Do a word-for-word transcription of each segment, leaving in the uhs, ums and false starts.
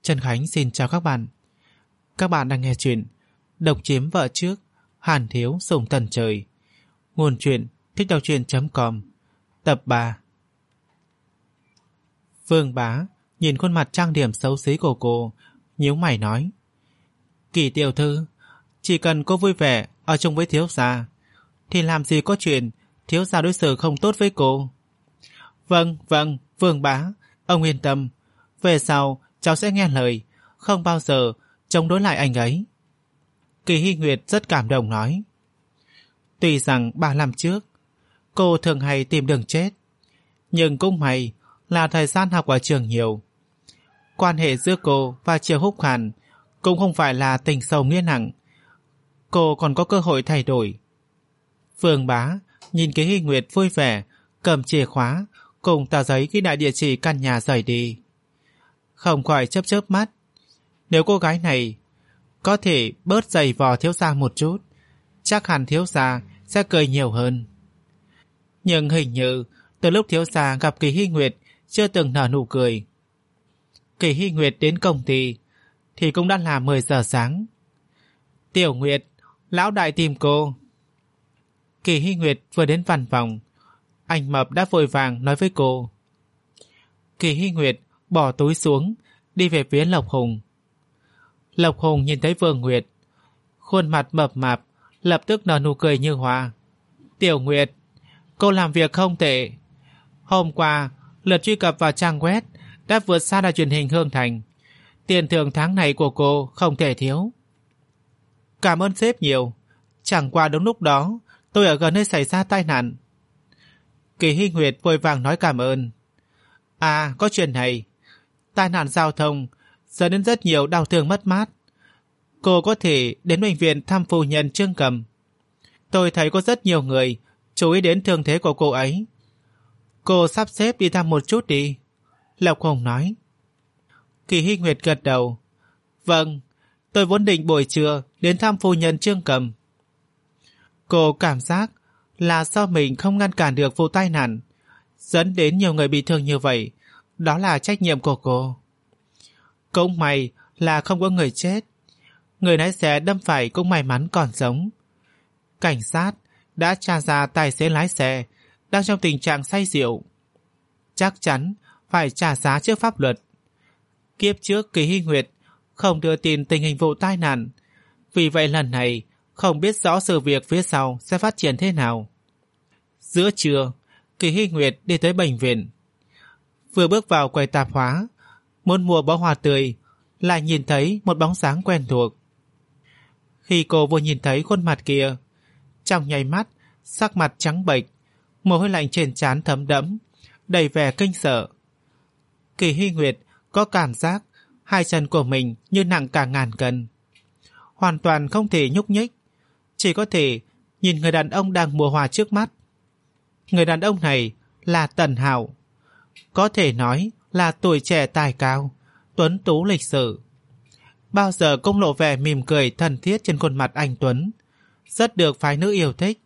Trần Khánh xin chào các bạn. Các bạn đang nghe chuyện Độc chiếm vợ trước, Hàn thiếu sủng tần trời. Nguồn truyện thích đọc truyện chấm com. Tập ba. Vương Bá nhìn khuôn mặt trang điểm xấu xí của cô, nhíu mày nói: Kỳ tiểu thư, chỉ cần cô vui vẻ ở chung với thiếu gia thì làm gì có chuyện thiếu gia đối xử không tốt với cô. Vâng, vâng, Vương Bá, ông yên tâm, về sau cháu sẽ nghe lời, không bao giờ chống đối lại anh ấy. Kỳ Hy Nguyệt rất cảm động nói: Tuy rằng ba năm trước cô thường hay tìm đường chết, nhưng cũng may là thời gian học ở trường nhiều. Quan hệ giữa cô và Triệu Húc Hàn cũng không phải là tình sâu nghĩa nặng, cô còn có cơ hội thay đổi. Vương Bá nhìn Kỳ Hy Nguyệt vui vẻ cầm chìa khóa cùng tờ giấy ghi đại địa chỉ căn nhà rời đi, không khỏi chớp chớp mắt. Nếu cô gái này có thể bớt giày vò thiếu gia một chút, chắc hẳn thiếu gia sẽ cười nhiều hơn. Nhưng hình như từ lúc thiếu gia gặp Kỳ Hy Nguyệt chưa từng nở nụ cười. Kỳ Hy Nguyệt đến công ty thì cũng đã là mười giờ sáng. Tiểu Nguyệt, lão đại tìm cô. Kỳ Hy Nguyệt vừa đến văn phòng, anh Mập đã vội vàng nói với cô. Kỳ Hy Nguyệt bỏ túi xuống, đi về phía Lộc Hùng. Lộc Hùng nhìn thấy Vương Nguyệt, khuôn mặt mập mạp, lập tức nở nụ cười như hoa. Tiểu Nguyệt, cô làm việc không tệ. Hôm qua, lượt truy cập vào trang web đã vượt xa đài truyền hình Hương Thành. Tiền thưởng tháng này của cô không thể thiếu. Cảm ơn sếp nhiều. Chẳng qua đúng lúc đó tôi ở gần nơi xảy ra tai nạn. Kỳ Hy Nguyệt vội vàng nói cảm ơn. À, có chuyện này. Tai nạn giao thông dẫn đến rất nhiều đau thương mất mát. Cô có thể đến bệnh viện thăm phu nhân Trương Cầm. Tôi thấy có rất nhiều người chú ý đến thương thế của cô ấy. Cô sắp xếp đi thăm một chút đi. Lộc Hùng nói. Kỳ Hy Nguyệt gật đầu. Vâng, tôi vốn định buổi trưa đến thăm phu nhân Trương Cầm. Cô cảm giác là do mình không ngăn cản được vụ tai nạn dẫn đến nhiều người bị thương như vậy. Đó là trách nhiệm của cô. Cũng may là không có người chết. Người lái xe đâm phải cũng may mắn còn sống. Cảnh sát đã tra ra tài xế lái xe đang trong tình trạng say rượu, chắc chắn phải trả giá trước pháp luật. Kiếp trước Kỳ Hy Nguyệt không đưa tin tình hình vụ tai nạn, vì vậy lần này không biết rõ sự việc phía sau sẽ phát triển thế nào. Giữa trưa, Kỳ Hy Nguyệt đi tới bệnh viện. Vừa bước vào quầy tạp hóa muốn mua bó hoa tươi, lại nhìn thấy một bóng dáng quen thuộc. Khi cô vừa nhìn thấy khuôn mặt kia, trong nháy mắt sắc mặt trắng bệch, mồ hôi lạnh trên trán thấm đẫm, đầy vẻ kinh sợ. Kỳ Hy Nguyệt có cảm giác hai chân của mình như nặng cả ngàn cân, hoàn toàn không thể nhúc nhích, chỉ có thể nhìn người đàn ông đang mua hoa trước mắt. Người đàn ông này là Tần Hạo, có thể nói là tuổi trẻ tài cao, tuấn tú lịch sự. Bao giờ cũng lộ vẻ mỉm cười thân thiết trên khuôn mặt anh tuấn, rất được phái nữ yêu thích.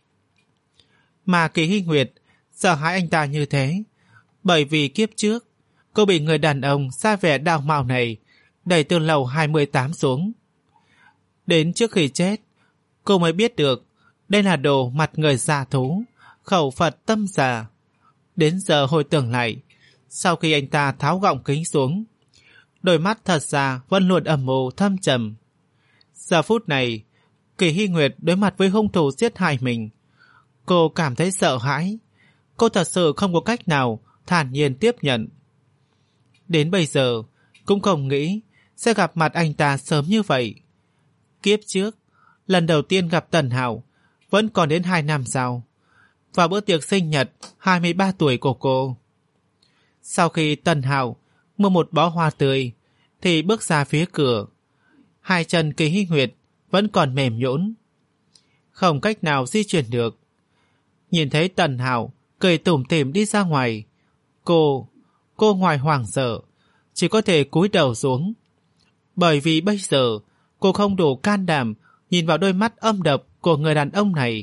Mà Kỳ Hy Nguyệt sợ hãi anh ta như thế, bởi vì kiếp trước cô bị người đàn ông xa vẻ đào mạo này đẩy từ lầu hai mươi tám xuống. Đến trước khi chết, cô mới biết được đây là đồ mặt người già thú, khẩu Phật tâm già. Đến giờ hồi tưởng lại, sau khi anh ta tháo gọng kính xuống, đôi mắt thật ra vẫn luôn âm mưu thâm trầm. Giờ phút này, Kỳ Hy Nguyệt đối mặt với hung thủ giết hại mình, cô cảm thấy sợ hãi. Cô thật sự không có cách nào thản nhiên tiếp nhận. Đến bây giờ cũng không nghĩ sẽ gặp mặt anh ta sớm như vậy. Kiếp trước, lần đầu tiên gặp Tần Hạo vẫn còn đến hai năm sau, vào bữa tiệc sinh nhật hai mươi ba tuổi của cô. Sau khi Tần Hạo mua một bó hoa tươi thì bước ra phía cửa, hai chân Kỳ Hy Nguyệt vẫn còn mềm nhũn, không cách nào di chuyển được. Nhìn thấy Tần Hạo cười tủm tỉm đi ra ngoài, cô cô ngoài hoảng sợ chỉ có thể cúi đầu xuống, bởi vì bây giờ cô không đủ can đảm nhìn vào đôi mắt âm độc của người đàn ông này.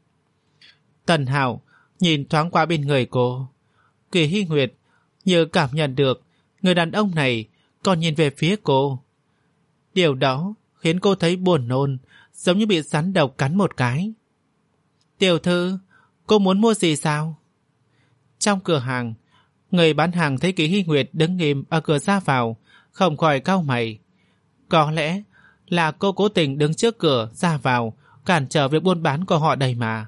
Tần Hạo nhìn thoáng qua bên người cô, Kỳ Hy Nguyệt như cảm nhận được người đàn ông này còn nhìn về phía cô. Điều đó khiến cô thấy buồn nôn, giống như bị rắn độc cắn một cái. Tiểu thư, cô muốn mua gì sao? Trong cửa hàng, người bán hàng thấy Kỳ Hy Nguyệt đứng nghiêm ở cửa ra vào, không khỏi cau mày. Có lẽ là cô cố tình đứng trước cửa ra vào, cản trở việc buôn bán của họ đầy mà.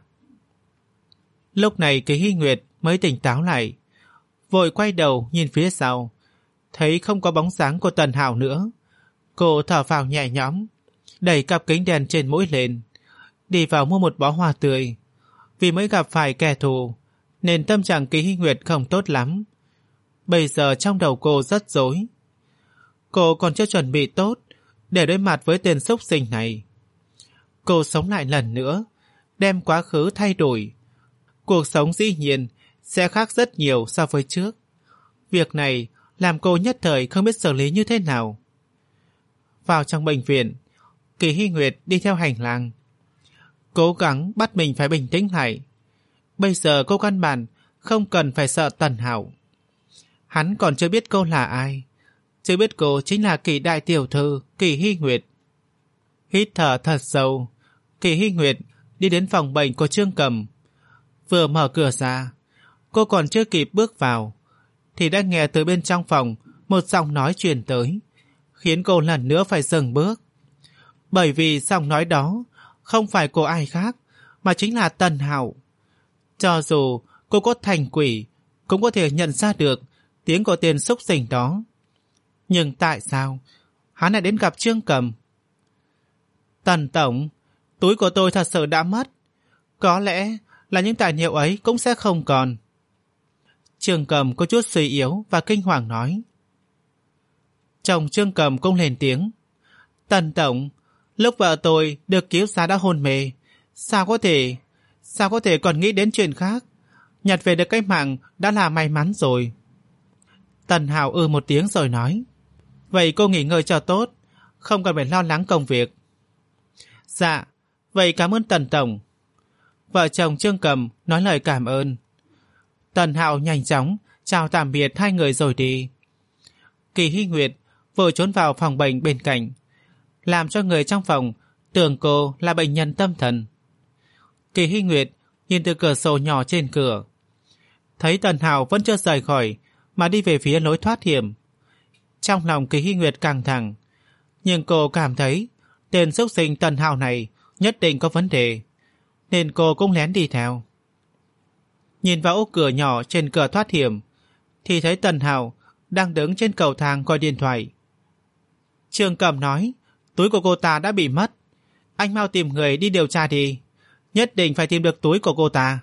Lúc này Kỳ Hy Nguyệt mới tỉnh táo lại, vội quay đầu nhìn phía sau, thấy không có bóng dáng của Tần Hạo nữa. Cô thở phào nhẹ nhõm, đẩy cặp kính đèn trên mũi lên, đi vào mua một bó hoa tươi. Vì mới gặp phải kẻ thù nên tâm trạng Kỳ Hy Nguyệt không tốt lắm. Bây giờ trong đầu cô rất rối. Cô còn chưa chuẩn bị tốt để đối mặt với tên xúc sinh này. Cô sống lại lần nữa, đem quá khứ thay đổi. Cuộc sống dĩ nhiên sẽ khác rất nhiều so với trước. Việc này làm cô nhất thời không biết xử lý như thế nào. Vào trong bệnh viện, Kỳ Hy Nguyệt đi theo hành lang, cố gắng bắt mình phải bình tĩnh lại. Bây giờ cô căn bản không cần phải sợ Tần Hạo. Hắn còn chưa biết cô là ai, chưa biết cô chính là Kỳ đại tiểu thư Kỳ Hy Nguyệt. Hít thở thật sâu, Kỳ Hy Nguyệt đi đến phòng bệnh của Trương Cầm. Vừa mở cửa ra, cô còn chưa kịp bước vào thì đã nghe từ bên trong phòng một giọng nói truyền tới, khiến cô lần nữa phải dừng bước. Bởi vì giọng nói đó không phải của ai khác, mà chính là Tần Hạo. Cho dù cô có thành quỷ, cũng có thể nhận ra được tiếng của tên xúc sinh đó. Nhưng tại sao hắn lại đến gặp Trương Cầm? Tần tổng, túi của tôi thật sự đã mất. Có lẽ là những tài liệu ấy cũng sẽ không còn. Trương Cầm có chút suy yếu và kinh hoàng nói. Chồng Trương Cầm cũng lên tiếng. Tần tổng, lúc vợ tôi được cứu ra đã hôn mê. Sao có thể, sao có thể còn nghĩ đến chuyện khác? Nhặt về được cái mạng đã là may mắn rồi. Tần Hạo ư một tiếng rồi nói. Vậy cô nghỉ ngơi cho tốt, không cần phải lo lắng công việc. Dạ, vậy cảm ơn Tần tổng. Vợ chồng Trương Cầm nói lời cảm ơn. Tần Hạo nhanh chóng chào tạm biệt hai người rồi đi. Kỳ Hy Nguyệt vội trốn vào phòng bệnh bên cạnh, làm cho người trong phòng tưởng cô là bệnh nhân tâm thần. Kỳ Hy Nguyệt nhìn từ cửa sổ nhỏ trên cửa, thấy Tần Hạo vẫn chưa rời khỏi mà đi về phía lối thoát hiểm. Trong lòng Kỳ Hy Nguyệt căng thẳng, nhưng cô cảm thấy tên xúc sinh Tần Hạo này nhất định có vấn đề, nên cô cũng lén đi theo. Nhìn vào ô cửa nhỏ trên cửa thoát hiểm thì thấy Tần Hạo đang đứng trên cầu thang coi điện thoại. Trương Cầm nói túi của cô ta đã bị mất. Anh mau tìm người đi điều tra đi, nhất định phải tìm được túi của cô ta.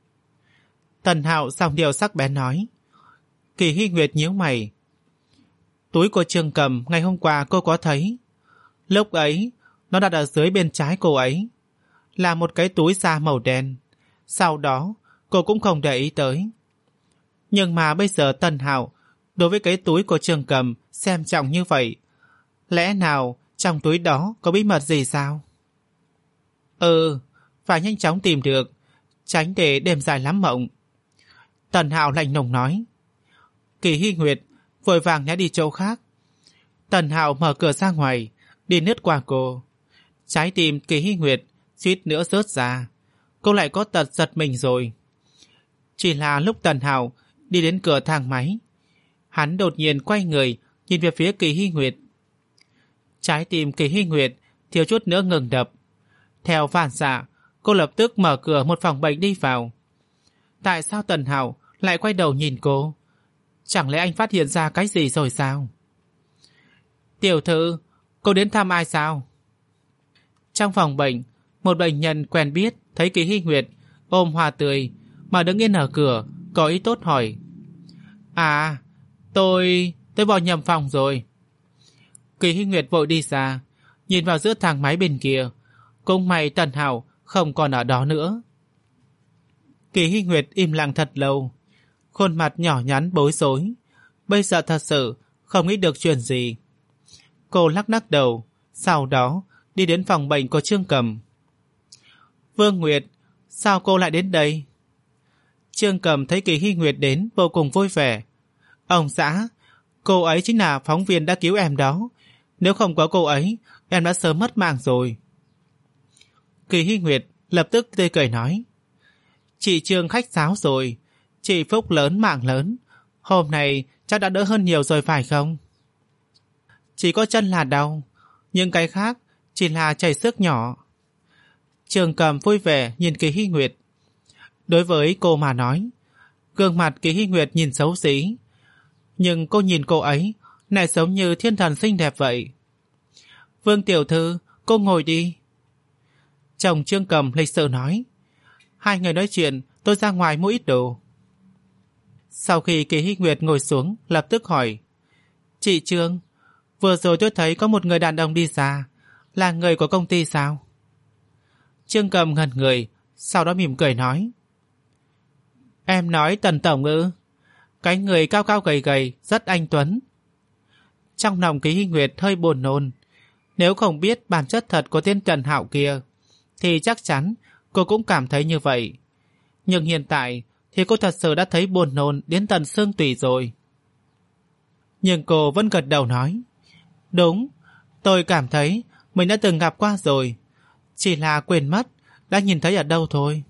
Tần Hạo giọng điệu sắc bén nói. Kỳ Hy Nguyệt nhíu mày. Túi của Trương Cầm ngày hôm qua cô có thấy. Lúc ấy nó đặt ở dưới bên trái cô ấy, là một cái túi da màu đen. Sau đó cô cũng không để ý tới. Nhưng mà bây giờ Tần Hạo đối với cái túi của Trương Cầm xem trọng như vậy, lẽ nào trong túi đó có bí mật gì sao? Ừ, phải nhanh chóng tìm được, tránh để đêm dài lắm mộng. Tần Hạo lạnh lùng nói. Kỳ Hy Nguyệt vội vàng né đi chỗ khác. Tần Hạo mở cửa ra ngoài, đi lướt qua cô. Trái tim Kỳ Hy Nguyệt suýt nữa rớt ra. Cô lại có tật giật mình rồi. Chỉ là lúc Tần Hạo đi đến cửa thang máy, hắn đột nhiên quay người nhìn về phía Kỳ Hy Nguyệt. Trái tim Kỳ Hy Nguyệt thiếu chút nữa ngừng đập. Theo phản xạ, cô lập tức mở cửa một phòng bệnh đi vào. Tại sao Tần Hạo lại quay đầu nhìn cô? Chẳng lẽ anh phát hiện ra cái gì rồi sao? Tiểu thư, cô đến thăm ai sao? Trong phòng bệnh, một bệnh nhân quen biết thấy Kỳ Hy Nguyệt ôm hoa tươi mà đứng yên ở cửa, có ý tốt hỏi. À, tôi... tôi vào nhầm phòng rồi. Kỳ Hy Nguyệt vội đi ra, nhìn vào giữa thang máy bên kia. Cũng may Tần Hạo không còn ở đó nữa. Kỳ Hy Nguyệt im lặng thật lâu, khuôn mặt nhỏ nhắn bối rối. Bây giờ thật sự không nghĩ được chuyện gì. Cô lắc lắc đầu, sau đó đi đến phòng bệnh của Trương Cầm. Vương Nguyệt, sao cô lại đến đây? Trương Cầm thấy Kỳ Hy Nguyệt đến vô cùng vui vẻ. Ông xã, Cô ấy chính là phóng viên đã cứu em đó. Nếu không có cô ấy, em đã sớm mất mạng rồi. Kỳ Hy Nguyệt lập tức tươi cười nói. Chị Trương khách sáo rồi. Chị phúc lớn mạng lớn. Hôm nay chắc đã đỡ hơn nhiều rồi phải không? Chỉ có chân là đau, nhưng cái khác chỉ là chảy xước nhỏ. Trường Cầm vui vẻ nhìn Kỳ Hy Nguyệt. Đối với cô mà nói, gương mặt Kỳ Hy Nguyệt nhìn xấu xí, nhưng cô nhìn cô ấy lại giống như thiên thần xinh đẹp vậy. Vương tiểu thư, cô ngồi đi. Chồng Trương Cầm lịch sự nói. Hai người nói chuyện, tôi ra ngoài mua ít đồ. Sau khi Kỳ Hy Nguyệt ngồi xuống, lập tức hỏi. Chị Trương, vừa rồi tôi thấy có một người đàn ông đi ra, là người của công ty sao? Trương Cầm ngẩn người, sau đó mỉm cười nói. Em nói Tần tổng ư? Cái người cao cao gầy gầy, rất anh tuấn. Trong lòng Kỳ Hy Nguyệt hơi buồn nôn. Nếu không biết bản chất thật của tên Trần Hạo kia, thì chắc chắn cô cũng cảm thấy như vậy. Nhưng hiện tại thì cô thật sự đã thấy buồn nôn đến tận xương tủy rồi. Nhưng cô vẫn gật đầu nói. Đúng, tôi cảm thấy mình đã từng gặp qua rồi. Chỉ là quên mất đã nhìn thấy ở đâu thôi.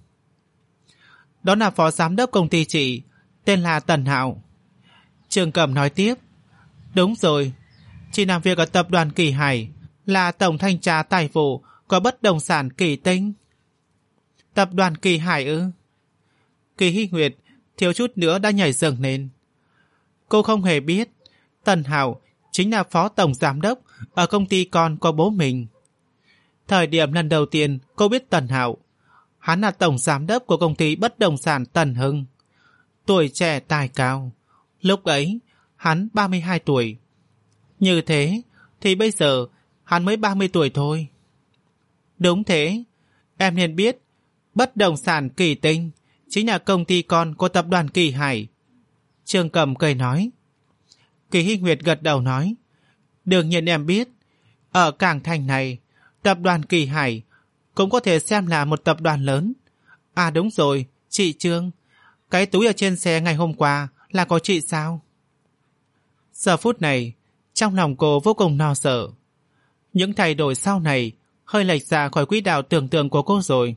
Đó là phó giám đốc công ty chị, tên là Tần Hạo. Trường Cẩm nói tiếp. Đúng rồi, chị làm việc ở tập đoàn Kỳ Hải, là tổng thanh tra tài vụ của bất động sản Kỳ Tinh. Tập đoàn Kỳ Hải ư? Kỳ Hy Nguyệt thiếu chút nữa đã nhảy dựng lên. Cô không hề biết Tần Hạo chính là phó tổng giám đốc ở công ty con của bố mình. Thời điểm lần đầu tiên cô biết Tần Hạo, hắn là tổng giám đốc của công ty bất động sản Tần Hưng. Tuổi trẻ tài cao. Lúc ấy hắn ba mươi hai tuổi. Như thế thì bây giờ hắn mới ba mươi tuổi thôi. Đúng thế, em nên biết bất động sản Kỳ Tinh chính là công ty con của tập đoàn Kỳ Hải. Trương Cầm cười nói. Kỳ Hy Nguyệt gật đầu nói. Đương nhiên em biết, ở cảng thành này, tập đoàn Kỳ Hải cũng có thể xem là một tập đoàn lớn. À đúng rồi, chị Trương, cái túi ở trên xe ngày hôm qua là có chị sao? Giờ phút này, trong lòng cô vô cùng lo sợ. Những thay đổi sau này hơi lệch ra khỏi quỹ đạo tưởng tượng của cô rồi.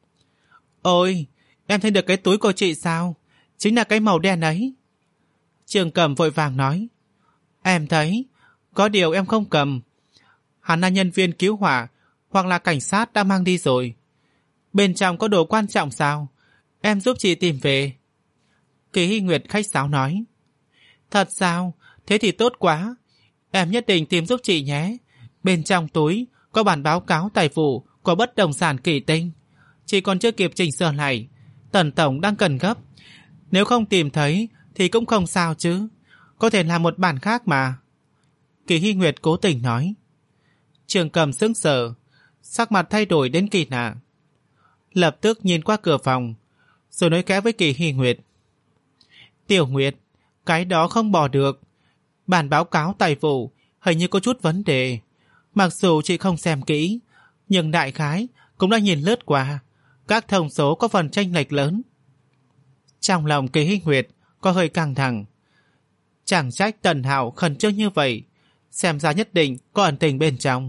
Ôi, em thấy được cái túi của chị sao? Chính là cái màu đen ấy. Trường Cầm vội vàng nói. Em thấy, có điều em không cầm. Hắn là nhân viên cứu hỏa hoặc là cảnh sát đã mang đi rồi. Bên trong có đồ quan trọng sao? Em giúp chị tìm về. Kỳ Hy Nguyệt khách sáo nói. Thật sao? Thế thì tốt quá. Em nhất định tìm giúp chị nhé. Bên trong túi có bản báo cáo tài vụ của bất động sản Kỳ Tinh. Chị còn chưa kịp chỉnh sửa lại. Tần tổng đang cần gấp. Nếu không tìm thấy thì cũng không sao chứ. Có thể là một bản khác mà. Kỳ Hy Nguyệt cố tình nói. Trường Cầm sững sờ, sắc mặt thay đổi đến kỳ lạ. Lập tức nhìn qua cửa phòng, rồi nói khẽ với Kỳ Hy Nguyệt. Tiểu Nguyệt, cái đó không bỏ được. Bản báo cáo tài vụ hình như có chút vấn đề. Mặc dù chị không xem kỹ, nhưng đại khái cũng đã nhìn lướt qua. Các thông số có phần chênh lệch lớn. Trong lòng Kỳ Hy Nguyệt có hơi căng thẳng. Chẳng trách Tần Hạo khẩn trương như vậy, xem ra nhất định có ẩn tình bên trong.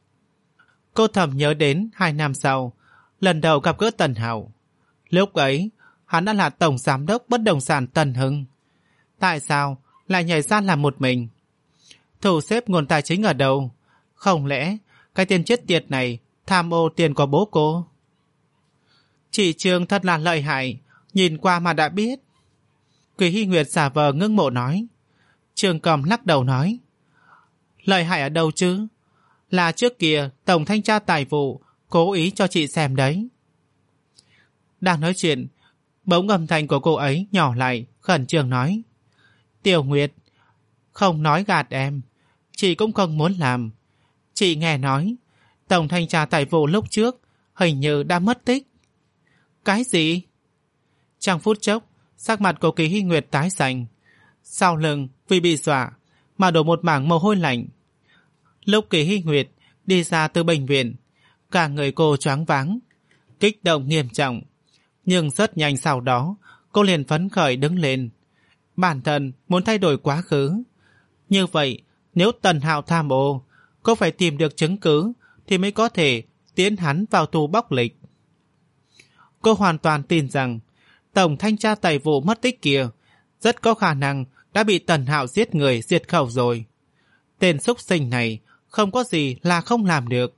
Cô thầm nhớ đến hai năm sau, lần đầu gặp gỡ Tần Hạo. Lúc ấy, hắn đã là tổng giám đốc bất động sản Tần Hưng. Tại sao lại nhảy ra làm một mình? Thu xếp nguồn tài chính ở đâu? Không lẽ cái tiền chết tiệt này tham ô tiền của bố cô? Chị Trương thật là lợi hại, nhìn qua mà đã biết. Kỳ Hy Nguyệt giả vờ ngưỡng mộ nói. Trường Cầm lắc đầu nói. Lợi hại ở đâu chứ? Là trước kia tổng thanh tra tài vụ cố ý cho chị xem đấy. Đang nói chuyện, bỗng âm thanh của cô ấy nhỏ lại, khẩn trương nói. Tiểu Nguyệt, không nói gạt em, chị cũng không muốn làm. Chị nghe nói tổng thanh tra tài vụ lúc trước hình như đã mất tích. Cái gì? Trong phút chốc, sắc mặt của Kỳ Hy Nguyệt tái xanh. Sau lưng vì bị dọa mà đổ một mảng mồ hôi lạnh. Lúc Kỳ Hy Nguyệt đi ra từ bệnh viện, cả người cô choáng váng, kích động nghiêm trọng. Nhưng rất nhanh sau đó, cô liền phấn khởi đứng lên. Bản thân muốn thay đổi quá khứ, Như vậy, nếu Tần Hạo tham ô, cô phải tìm được chứng cứ thì mới có thể tiến hắn vào tù bóc lịch. Cô hoàn toàn tin rằng Tổng thanh tra tài vụ mất tích kia rất có khả năng đã bị Tần Hạo giết người diệt khẩu rồi. Tên xúc sinh này không có gì là không làm được.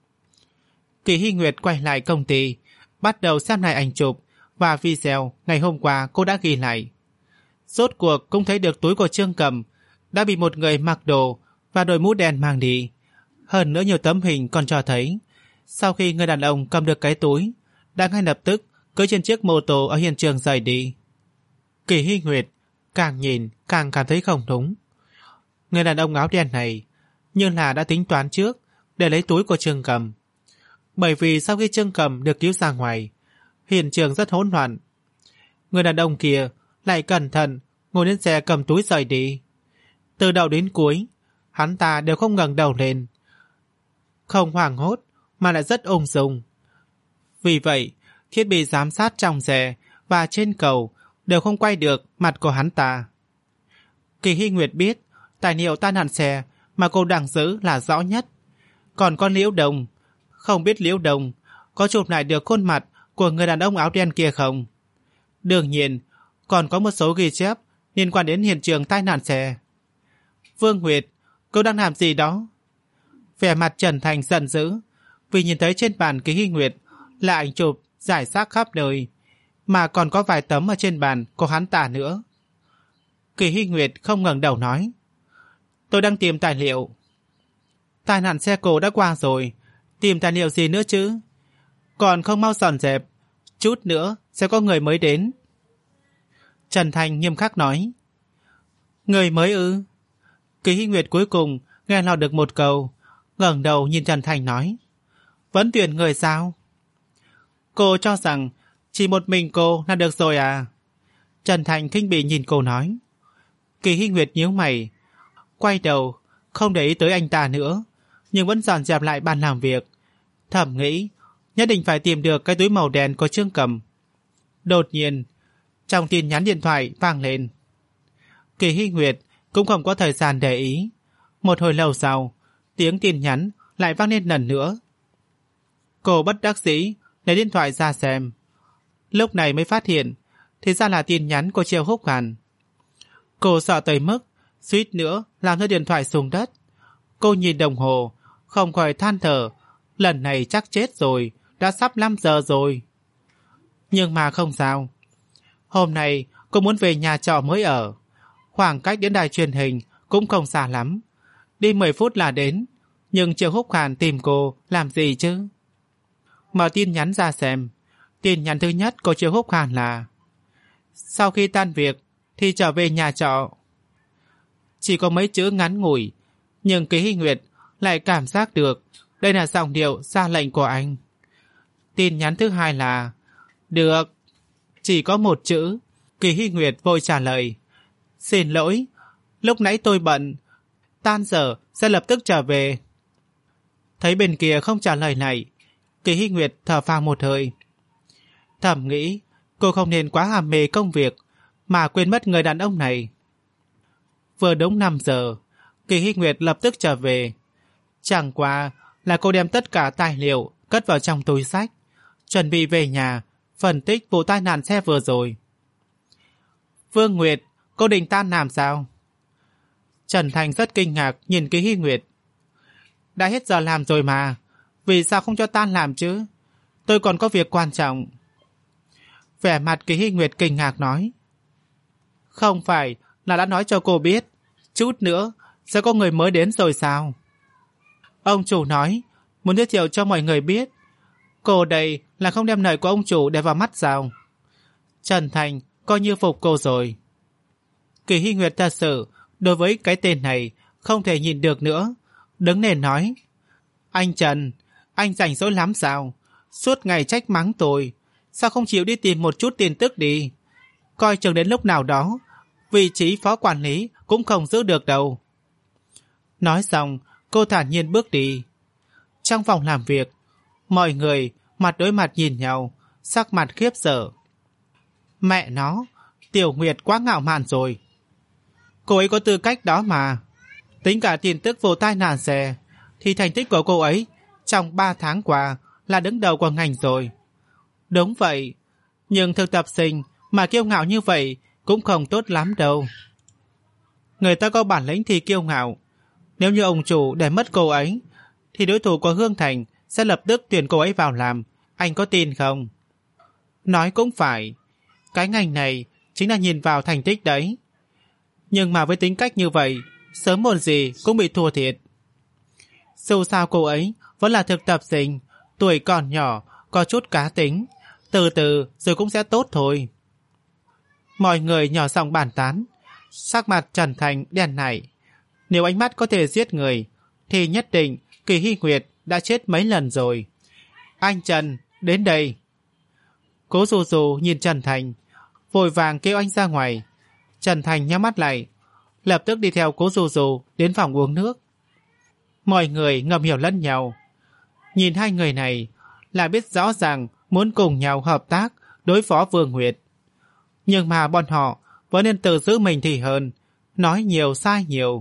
Kỳ Hy Nguyệt quay lại công ty, bắt đầu xem lại ảnh chụp và video ngày hôm qua cô đã ghi lại. Rốt cuộc cũng thấy được túi của Trương Cầm đã bị một người mặc đồ và đội mũ đen mang đi. Hơn nữa nhiều tấm hình còn cho thấy sau khi người đàn ông cầm được cái túi đã ngay lập tức cưỡi trên chiếc mô tô ở hiện trường rời đi. Kỳ Hy Nguyệt càng nhìn càng cảm thấy không đúng. Người đàn ông áo đen này như là đã tính toán trước để lấy túi của Trương Cầm. Bởi vì sau khi Trương Cầm được cứu ra ngoài, hiện trường rất hỗn loạn. Người đàn ông kia lại cẩn thận ngồi lên xe cầm túi rời đi. Từ đầu đến cuối, hắn ta đều không ngẩng đầu lên, không hoảng hốt mà lại rất ung dung. Vì vậy, thiết bị giám sát trong xe và trên cầu đều không quay được mặt của hắn ta. Kỳ Hy Nguyệt biết tài liệu tai nạn xe mà cô đang giữ là rõ nhất. Còn con Liễu Đồng, không biết Liễu Đồng có chụp lại được khuôn mặt của người đàn ông áo đen kia không. Đương nhiên, còn có một số ghi chép liên quan đến hiện trường tai nạn xe. Vương Nguyệt, cô đang làm gì đó? Vẻ mặt Trần Thành giận dữ vì nhìn thấy trên bàn Kỳ Hy Nguyệt là ảnh chụp rải rác khắp nơi, mà còn có vài tấm ở trên bàn của hắn ta nữa. Kỳ Hy Nguyệt không ngẩng đầu nói, tôi đang tìm tài liệu. Tai nạn xe cộ đã qua rồi, tìm tài liệu gì nữa chứ? Còn không mau dọn dẹp, chút nữa sẽ có người mới đến. Trần Thành nghiêm khắc nói. Người mới ư? Kỳ Hy Nguyệt cuối cùng nghe lọt được một câu, ngẩng đầu nhìn Trần Thành nói, vẫn tuyển người sao? Cô cho rằng chỉ một mình cô là được rồi à? Trần Thành khinh bỉ nhìn cô nói. Kỳ Hy Nguyệt nhíu mày, quay đầu không để ý tới anh ta nữa, nhưng vẫn dọn dẹp lại bàn làm việc, thầm nghĩ nhất định phải tìm được cái túi màu đen của Trương Cầm. Đột nhiên trong tin nhắn điện thoại vang lên. Kỳ Hy Nguyệt cũng không có thời gian để ý. Một hồi lâu sau, tiếng tin nhắn lại vang lên lần nữa. Cô bất đắc dĩ lấy điện thoại ra xem. Lúc này mới phát hiện thì ra là tin nhắn của Triệu Húc Hàn. Cô sợ tới mức suýt nữa làm rơi điện thoại xuống đất. Cô nhìn đồng hồ, không khỏi than thở, lần này chắc chết rồi, đã sắp năm giờ rồi. Nhưng mà không sao. Hôm nay cô muốn về nhà trọ mới ở. Khoảng cách đến đài truyền hình cũng không xa lắm. Đi mười phút là đến. Nhưng Triệu Húc Hàn tìm cô làm gì chứ? Mở tin nhắn ra xem. Tin nhắn thứ nhất của Triệu Húc Hàn là: sau khi tan việc thì trở về nhà trọ. Chỉ có mấy chữ ngắn ngủi, nhưng Kỳ Hy Nguyệt lại cảm giác được đây là giọng điệu ra lệnh của anh. Tin nhắn thứ hai là: được. Chỉ có một chữ. Kỳ Hy Nguyệt vội trả lời: xin lỗi, lúc nãy tôi bận, tan giờ sẽ lập tức trở về. Thấy bên kia không trả lời này, Kỳ Hy Nguyệt thở phào một hơi. Thầm nghĩ cô không nên quá hàm mê công việc mà quên mất người đàn ông này. Vừa đúng năm giờ, Kỳ Hy Nguyệt lập tức trở về. Chẳng qua là cô đem tất cả tài liệu cất vào trong túi xách, chuẩn bị về nhà phân tích vụ tai nạn xe vừa rồi. Vương Nguyệt, cô định tan làm sao? Trần Thành rất kinh ngạc nhìn Kỳ Hy Nguyệt. Đã hết giờ làm rồi mà, vì sao không cho tan làm chứ? Tôi còn có việc quan trọng. Vẻ mặt Kỳ Hy Nguyệt kinh ngạc nói: không phải là đã nói cho cô biết chút nữa sẽ có người mới đến rồi sao? Ông chủ nói muốn giới thiệu cho mọi người biết. Cô đây là không đem lời của ông chủ để vào mắt sao? Trần Thành coi như phục cô rồi. Kỳ Hy Nguyệt thật sự đối với cái tên này không thể nhìn được nữa, đứng lên nói: anh Trần, anh rảnh rỗi lắm sao? Suốt ngày trách mắng tôi, sao không chịu đi tìm một chút tin tức đi? Coi chừng đến lúc nào đó vị trí phó quản lý cũng không giữ được đâu. Nói xong, cô thản nhiên bước đi. Trong phòng làm việc, mọi người mặt đối mặt nhìn nhau, sắc mặt khiếp sợ. Mẹ nó, Tiểu Nguyệt quá ngạo mạn rồi. Cô ấy có tư cách đó mà. Tính cả tin tức vụ tai nạn xe, thì thành tích của cô ấy trong ba tháng qua là đứng đầu của ngành rồi. Đúng vậy, nhưng thực tập sinh mà kiêu ngạo như vậy cũng không tốt lắm đâu. Người ta có bản lĩnh thì kiêu ngạo. Nếu như ông chủ để mất cô ấy, thì đối thủ của Hương Thành sẽ lập tức tuyển cô ấy vào làm. Anh có tin không? Nói cũng phải, cái ngành này chính là nhìn vào thành tích đấy. Nhưng mà với tính cách như vậy, sớm muộn gì cũng bị thua thiệt. Dù sao cô ấy vẫn là thực tập sinh, tuổi còn nhỏ, có chút cá tính, từ từ rồi cũng sẽ tốt thôi. Mọi người nhỏ giọng bàn tán, sắc mặt Trần Thành đen nảy. Nếu ánh mắt có thể giết người, thì nhất định Kỳ Hy Nguyệt đã chết mấy lần rồi. Anh Trần, đến đây. Cố Dù Dù nhìn Trần Thành, vội vàng kêu anh ra ngoài. Trần Thành nhắm mắt lại, lập tức đi theo Cố Dù Dù đến phòng uống nước. Mọi người ngầm hiểu lẫn nhau. Nhìn hai người này là biết rõ ràng muốn cùng nhau hợp tác đối phó Vương Nguyệt. Nhưng mà bọn họ vẫn nên tự giữ mình thì hơn, nói nhiều sai nhiều.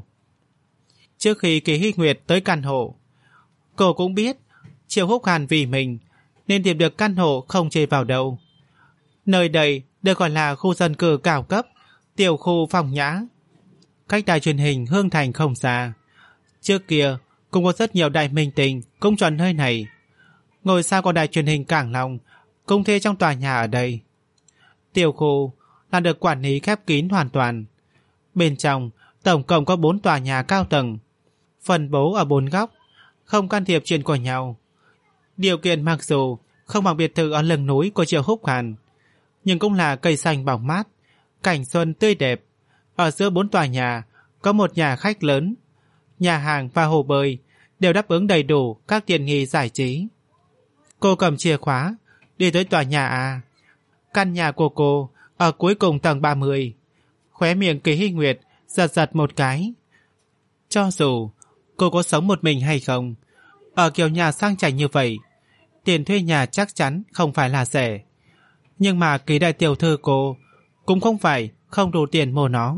Trước khi Kỳ Hy Nguyệt tới căn hộ, cô cũng biết Triệu Húc Hàn vì mình nên tìm được căn hộ không chê vào đâu. Nơi đây được gọi là khu dân cư cao cấp, tiểu khu phong nhã. Cách đài truyền hình Hương Thành không xa. Trước kia cũng có rất nhiều đại minh tinh cũng chọn nơi này. Ngôi sao của đài truyền hình Cảng Long cũng thuê trong tòa nhà ở đây. Tiểu khu là được quản lý khép kín hoàn toàn. Bên trong tổng cộng có bốn tòa nhà cao tầng, phân bố ở bốn góc, không can thiệp chuyện của nhau. Điều kiện mặc dù không bằng biệt thự ở lưng núi của Triệu Húc Hàn, nhưng cũng là cây xanh bóng mát, cảnh xuân tươi đẹp. Ở giữa bốn tòa nhà có một nhà khách lớn, nhà hàng và hồ bơi đều đáp ứng đầy đủ các tiện nghi giải trí. Cô cầm chìa khóa đi tới tòa nhà A. Căn nhà của cô ở cuối cùng tầng ba mươi. Khóe miệng Kỳ Hy Nguyệt giật giật một cái. Cho dù cô có sống một mình hay không, ở kiểu nhà sang chảnh như vậy, tiền thuê nhà chắc chắn không phải là rẻ. Nhưng mà Kỳ đại tiểu thư cô cũng không phải không đủ tiền mua nó.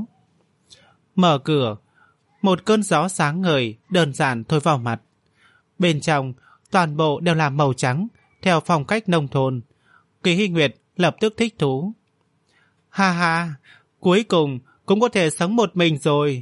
Mở cửa, một cơn gió sáng ngời đơn giản thổi vào mặt. Bên trong toàn bộ đều là màu trắng theo phong cách nông thôn. Kỳ Hy Nguyệt lập tức thích thú. Ha ha, cuối cùng cũng có thể sống một mình rồi.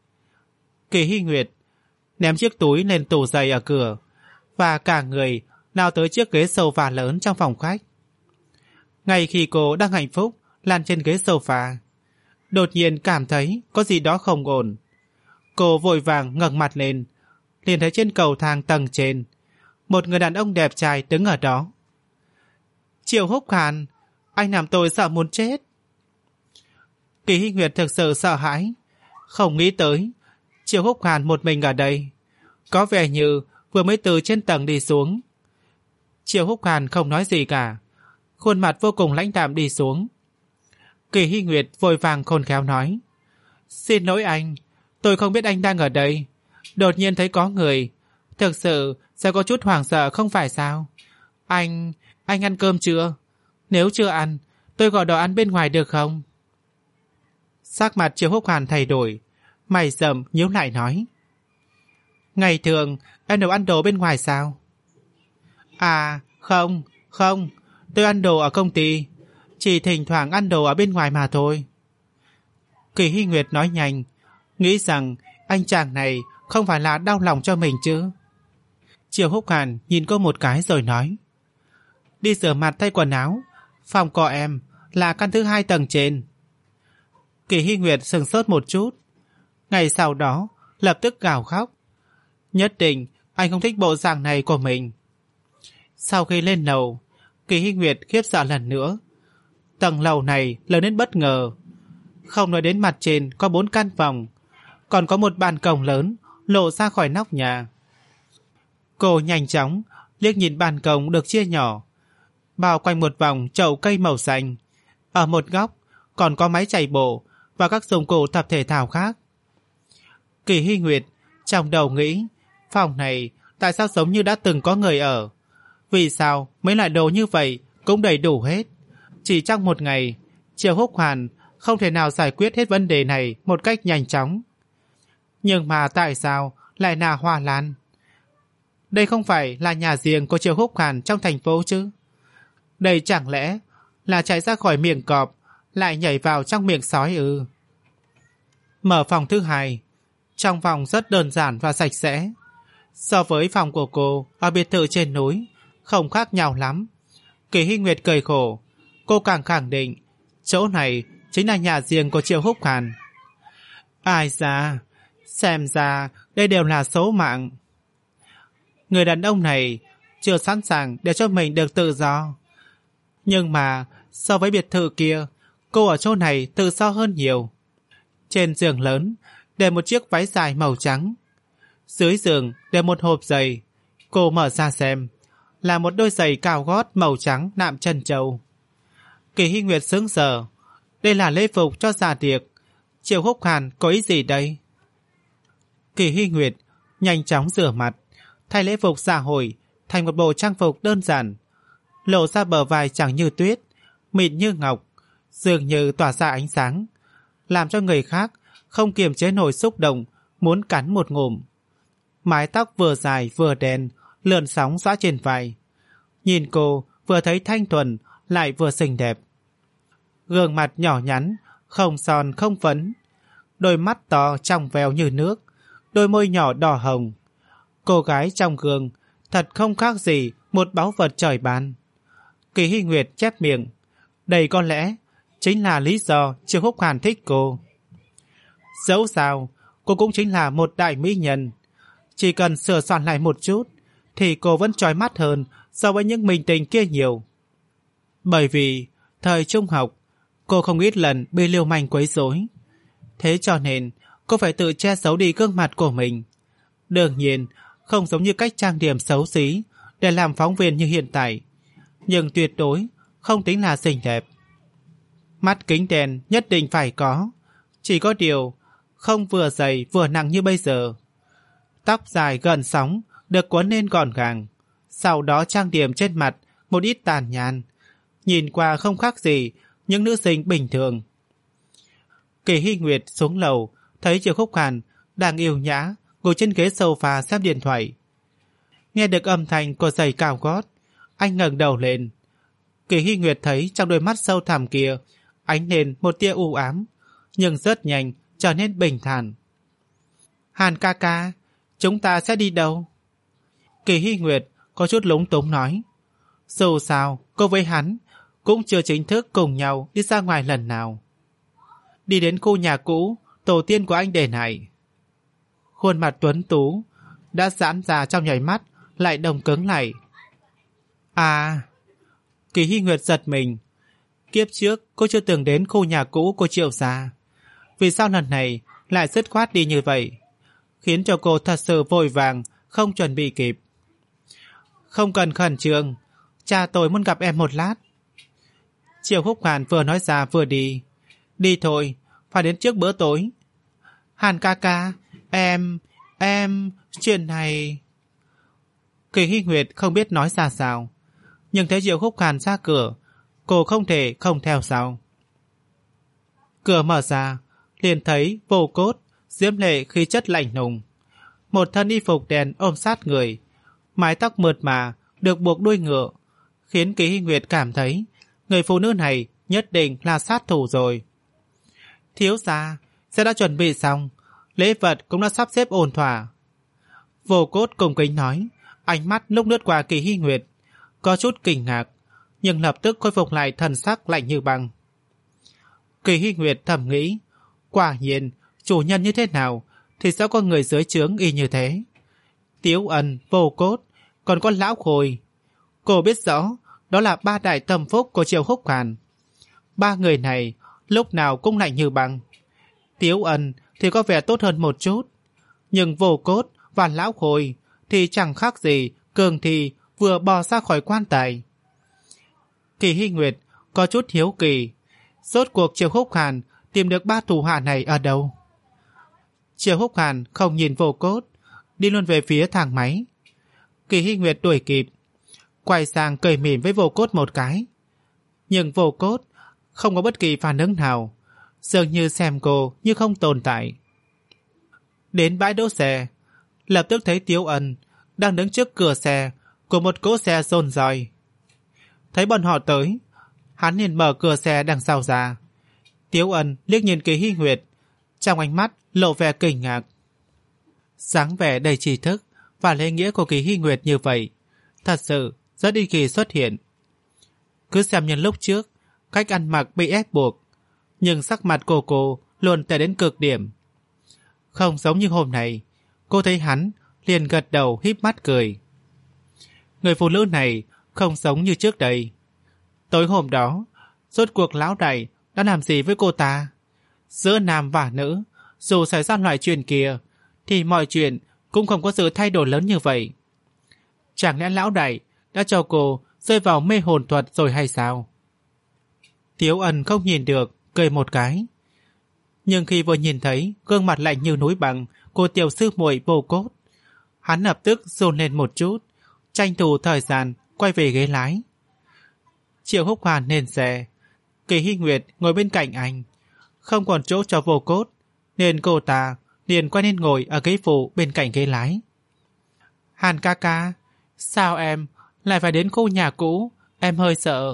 Kỳ Hy Nguyệt ném chiếc túi lên tủ giày ở cửa và cả người lao tới chiếc ghế sofa lớn trong phòng khách. Ngay khi cô đang hạnh phúc lăn trên ghế sofa, đột nhiên cảm thấy có gì đó không ổn. Cô vội vàng ngẩng mặt lên, liền thấy trên cầu thang tầng trên một người đàn ông đẹp trai đứng ở đó. Triệu Húc Hàn, anh làm tôi sợ muốn chết. Kỳ Hy Nguyệt thực sự sợ hãi, không nghĩ tới Triệu Húc Hàn một mình ở đây, có vẻ như vừa mới từ trên tầng đi xuống. Triệu Húc Hàn không nói gì cả, khuôn mặt vô cùng lãnh đạm đi xuống. Kỳ Hy Nguyệt vội vàng khôn khéo nói, xin lỗi anh, tôi không biết anh đang ở đây, đột nhiên thấy có người, thực sự sẽ có chút hoảng sợ không phải sao? Anh, anh ăn cơm chưa? Nếu chưa ăn, tôi gọi đồ ăn bên ngoài được không? Sắc mặt Triệu Húc Hàn thay đổi, mày rậm nhíu lại nói, ngày thường em đều ăn đồ bên ngoài sao? À, không, không, tôi ăn đồ ở công ty, chỉ thỉnh thoảng ăn đồ ở bên ngoài mà thôi. Kỳ Hy Nguyệt nói nhanh, nghĩ rằng anh chàng này không phải là đau lòng cho mình chứ. Triệu Húc Hàn nhìn cô một cái rồi nói, đi rửa mặt thay quần áo, phòng của em là căn thứ hai tầng trên. Kỳ Hy Nguyệt sừng sốt một chút, ngày sau đó lập tức gào khóc. Nhất định anh không thích bộ dạng này của mình. Sau khi lên lầu, Kỳ Hy Nguyệt khiếp sợ lần nữa. Tầng lầu này lớn đến bất ngờ. Không nói đến mặt trên có bốn căn phòng, còn có một ban công lớn lộ ra khỏi nóc nhà. Cô nhanh chóng liếc nhìn ban công được chia nhỏ, bao quanh một vòng chậu cây màu xanh. Ở một góc còn có máy chạy bộ và các dụng cụ tập thể thao khác. Kỳ Hy Nguyệt trong đầu nghĩ, phòng này tại sao giống như đã từng có người ở? Vì sao mấy loại đồ như vậy cũng đầy đủ hết? Chỉ trong một ngày, Triệu Húc Hàn không thể nào giải quyết hết vấn đề này một cách nhanh chóng. Nhưng mà tại sao lại là Hoa Lan? Đây không phải là nhà riêng của Triệu Húc Hàn trong thành phố chứ? Đây chẳng lẽ là chạy ra khỏi miệng cọp lại nhảy vào trong miệng sói ư? Mở phòng thứ hai. Trong phòng rất đơn giản và sạch sẽ. So với phòng của cô ở biệt thự trên núi, không khác nhau lắm. Kỳ Hy Nguyệt cười khổ. Cô càng khẳng định chỗ này chính là nhà riêng của Triệu Húc Hàn. Ai ra, xem ra đây đều là số mạng. Người đàn ông này chưa sẵn sàng để cho mình được tự do. Nhưng mà so với biệt thự kia, cô ở chỗ này tự do hơn nhiều. Trên giường lớn để một chiếc váy dài màu trắng. Dưới giường để một hộp giày. Cô mở ra xem, là một đôi giày cao gót màu trắng nạm chân trâu. Kỳ Hy Nguyệt sững sờ. Đây là lễ phục cho dạ tiệc. Triệu Húc Hàn có ý gì đây? Kỳ Hy Nguyệt nhanh chóng rửa mặt, thay lễ phục dạ hội thành một bộ trang phục đơn giản, lộ ra bờ vai trắng như tuyết, mịn như ngọc, dường như tỏa ra ánh sáng, làm cho người khác không kiềm chế nổi xúc động muốn cắn một ngụm. Mái tóc vừa dài vừa đen lượn sóng xõa trên vai. Nhìn cô vừa thấy thanh thuần lại vừa xinh đẹp. Gương mặt nhỏ nhắn, không son không phấn, đôi mắt to trong veo như nước, đôi môi nhỏ đỏ hồng. Cô gái trong gương thật không khác gì một báu vật trời ban. Kỳ Hy Nguyệt chép miệng. Đây có lẽ chính là lý do Triệu Húc Hàn thích cô. Dẫu sao, cô cũng chính là một đại mỹ nhân. Chỉ cần sửa soạn lại một chút thì cô vẫn chói mắt hơn so với những minh tinh kia nhiều. Bởi vì thời trung học, cô không ít lần bị lưu manh quấy rối. Thế cho nên cô phải tự che giấu đi gương mặt của mình. Đương nhiên, không giống như cách trang điểm xấu xí để làm phóng viên như hiện tại, nhưng tuyệt đối không tính là xinh đẹp. Mắt kính đen nhất định phải có, chỉ có điều không vừa dày vừa nặng như bây giờ. Tóc dài gần sóng được quấn lên gọn gàng, sau đó trang điểm trên mặt một ít tàn nhàn, nhìn qua không khác gì những nữ sinh bình thường. Kỳ Hy Nguyệt xuống lầu thấy Triệu Húc Hàn đang yêu nhã ngồi trên ghế sofa xem điện thoại. Nghe được âm thanh của giày cao gót, anh ngẩng đầu lên. Kỳ Hy Nguyệt thấy trong đôi mắt sâu thẳm kia ánh lên một tia u ám, nhưng rất nhanh trở nên bình thản. Hàn ca ca, chúng ta sẽ đi đâu? Kỳ Hy Nguyệt có chút lúng túng nói. Dù sao, cô với hắn cũng chưa chính thức cùng nhau đi ra ngoài lần nào. Đi đến khu nhà cũ tổ tiên của anh để lại. Khuôn mặt tuấn tú đã giãn ra trong nháy mắt lại đông cứng lại. À, Kỳ Hy Nguyệt giật mình. Kiếp trước cô chưa từng đến khu nhà cũ của Triệu gia. Vì sao lần này lại dứt khoát đi như vậy, khiến cho cô thật sự vội vàng không chuẩn bị kịp. Không cần khẩn trương, cha tôi muốn gặp em một lát. Triệu Húc Hàn vừa nói ra vừa đi. Đi thôi, phải đến trước bữa tối. Hàn ca ca, em, em, chuyện này... Kỳ Hy Nguyệt không biết nói ra sao, nhưng thấy Triệu Húc Hàn ra cửa, cô không thể không theo sau. Cửa mở ra, liền thấy Vô Cốt, diễm lệ khí chất lạnh lùng. Một thân y phục đen ôm sát người, mái tóc mượt mà được buộc đuôi ngựa, khiến Kỳ Hy Nguyệt cảm thấy người phụ nữ này nhất định là sát thủ rồi. Thiếu gia, sẽ đã chuẩn bị xong, lễ vật cũng đã sắp xếp ổn thỏa. Vô Cốt cùng kính nói, ánh mắt lúc lướt qua Kỳ Hy Nguyệt, có chút kinh ngạc, nhưng lập tức khôi phục lại thần sắc lạnh như băng. Kỳ Hy Nguyệt thầm nghĩ, quả nhiên chủ nhân như thế nào thì sẽ có người dưới trướng y như thế. Tiếu Ân, Vô Cốt, còn có Lão Khôi. Cô biết rõ đó là ba đại tâm phúc của Triệu Húc Hàn. Ba người này lúc nào cũng lạnh như băng. Tiếu Ân thì có vẻ tốt hơn một chút, nhưng Vô Cốt và Lão Khôi thì chẳng khác gì cường thì vừa bò ra khỏi quan tài. Kỳ Hy Nguyệt có chút hiếu kỳ, rốt cuộc Triệu Húc Hàn tìm được ba thủ hạ này ở đâu? Triệu Húc Hàn không nhìn Vô Cốt, đi luôn về phía thang máy. Kỳ Hy Nguyệt đuổi kịp, quay sang cười mỉm với Vô Cốt một cái, nhưng Vô Cốt không có bất kỳ phản ứng nào, dường như xem cô như không tồn tại. Đến bãi đỗ xe, lập tức thấy Tiếu Ân đang đứng trước cửa xe của một cỗ xe dồn dòi. Thấy bọn họ tới, hắn liền mở cửa xe đằng sau ra. Tiếu Ân liếc nhìn Kỳ Hy Nguyệt, trong ánh mắt lộ vẻ kinh ngạc. Dáng vẻ đầy trí thức và lễ nghĩa của Kỳ Hy Nguyệt như vậy, thật sự rất ít khi xuất hiện. Cứ xem như lúc trước, cách ăn mặc bị ép buộc, nhưng sắc mặt cô cô luôn tệ đến cực điểm. Không giống như hôm nay, cô thấy hắn liền gật đầu híp mắt cười. Người phụ nữ này không giống như trước đây. Tối hôm đó, rốt cuộc lão đại đã làm gì với cô ta? Giữa nam và nữ, dù xảy ra loại chuyện kia, thì mọi chuyện cũng không có sự thay đổi lớn như vậy. Chẳng lẽ lão đại đã cho cô rơi vào mê hồn thuật rồi hay sao? Tiếu Ân không nhìn được, cười một cái. Nhưng khi vừa nhìn thấy gương mặt lạnh như núi bằng của tiểu sư muội Vô Cốt, hắn lập tức run lên một chút, tranh thủ thời gian quay về ghế lái. Triệu Húc Hoàn lên xe, Kỳ Hy Nguyệt ngồi bên cạnh anh, không còn chỗ cho Vô Cốt, nên cô ta liền quay lên ngồi ở ghế phụ bên cạnh ghế lái. Hàn ca ca, sao em lại phải đến khu nhà cũ? Em hơi sợ.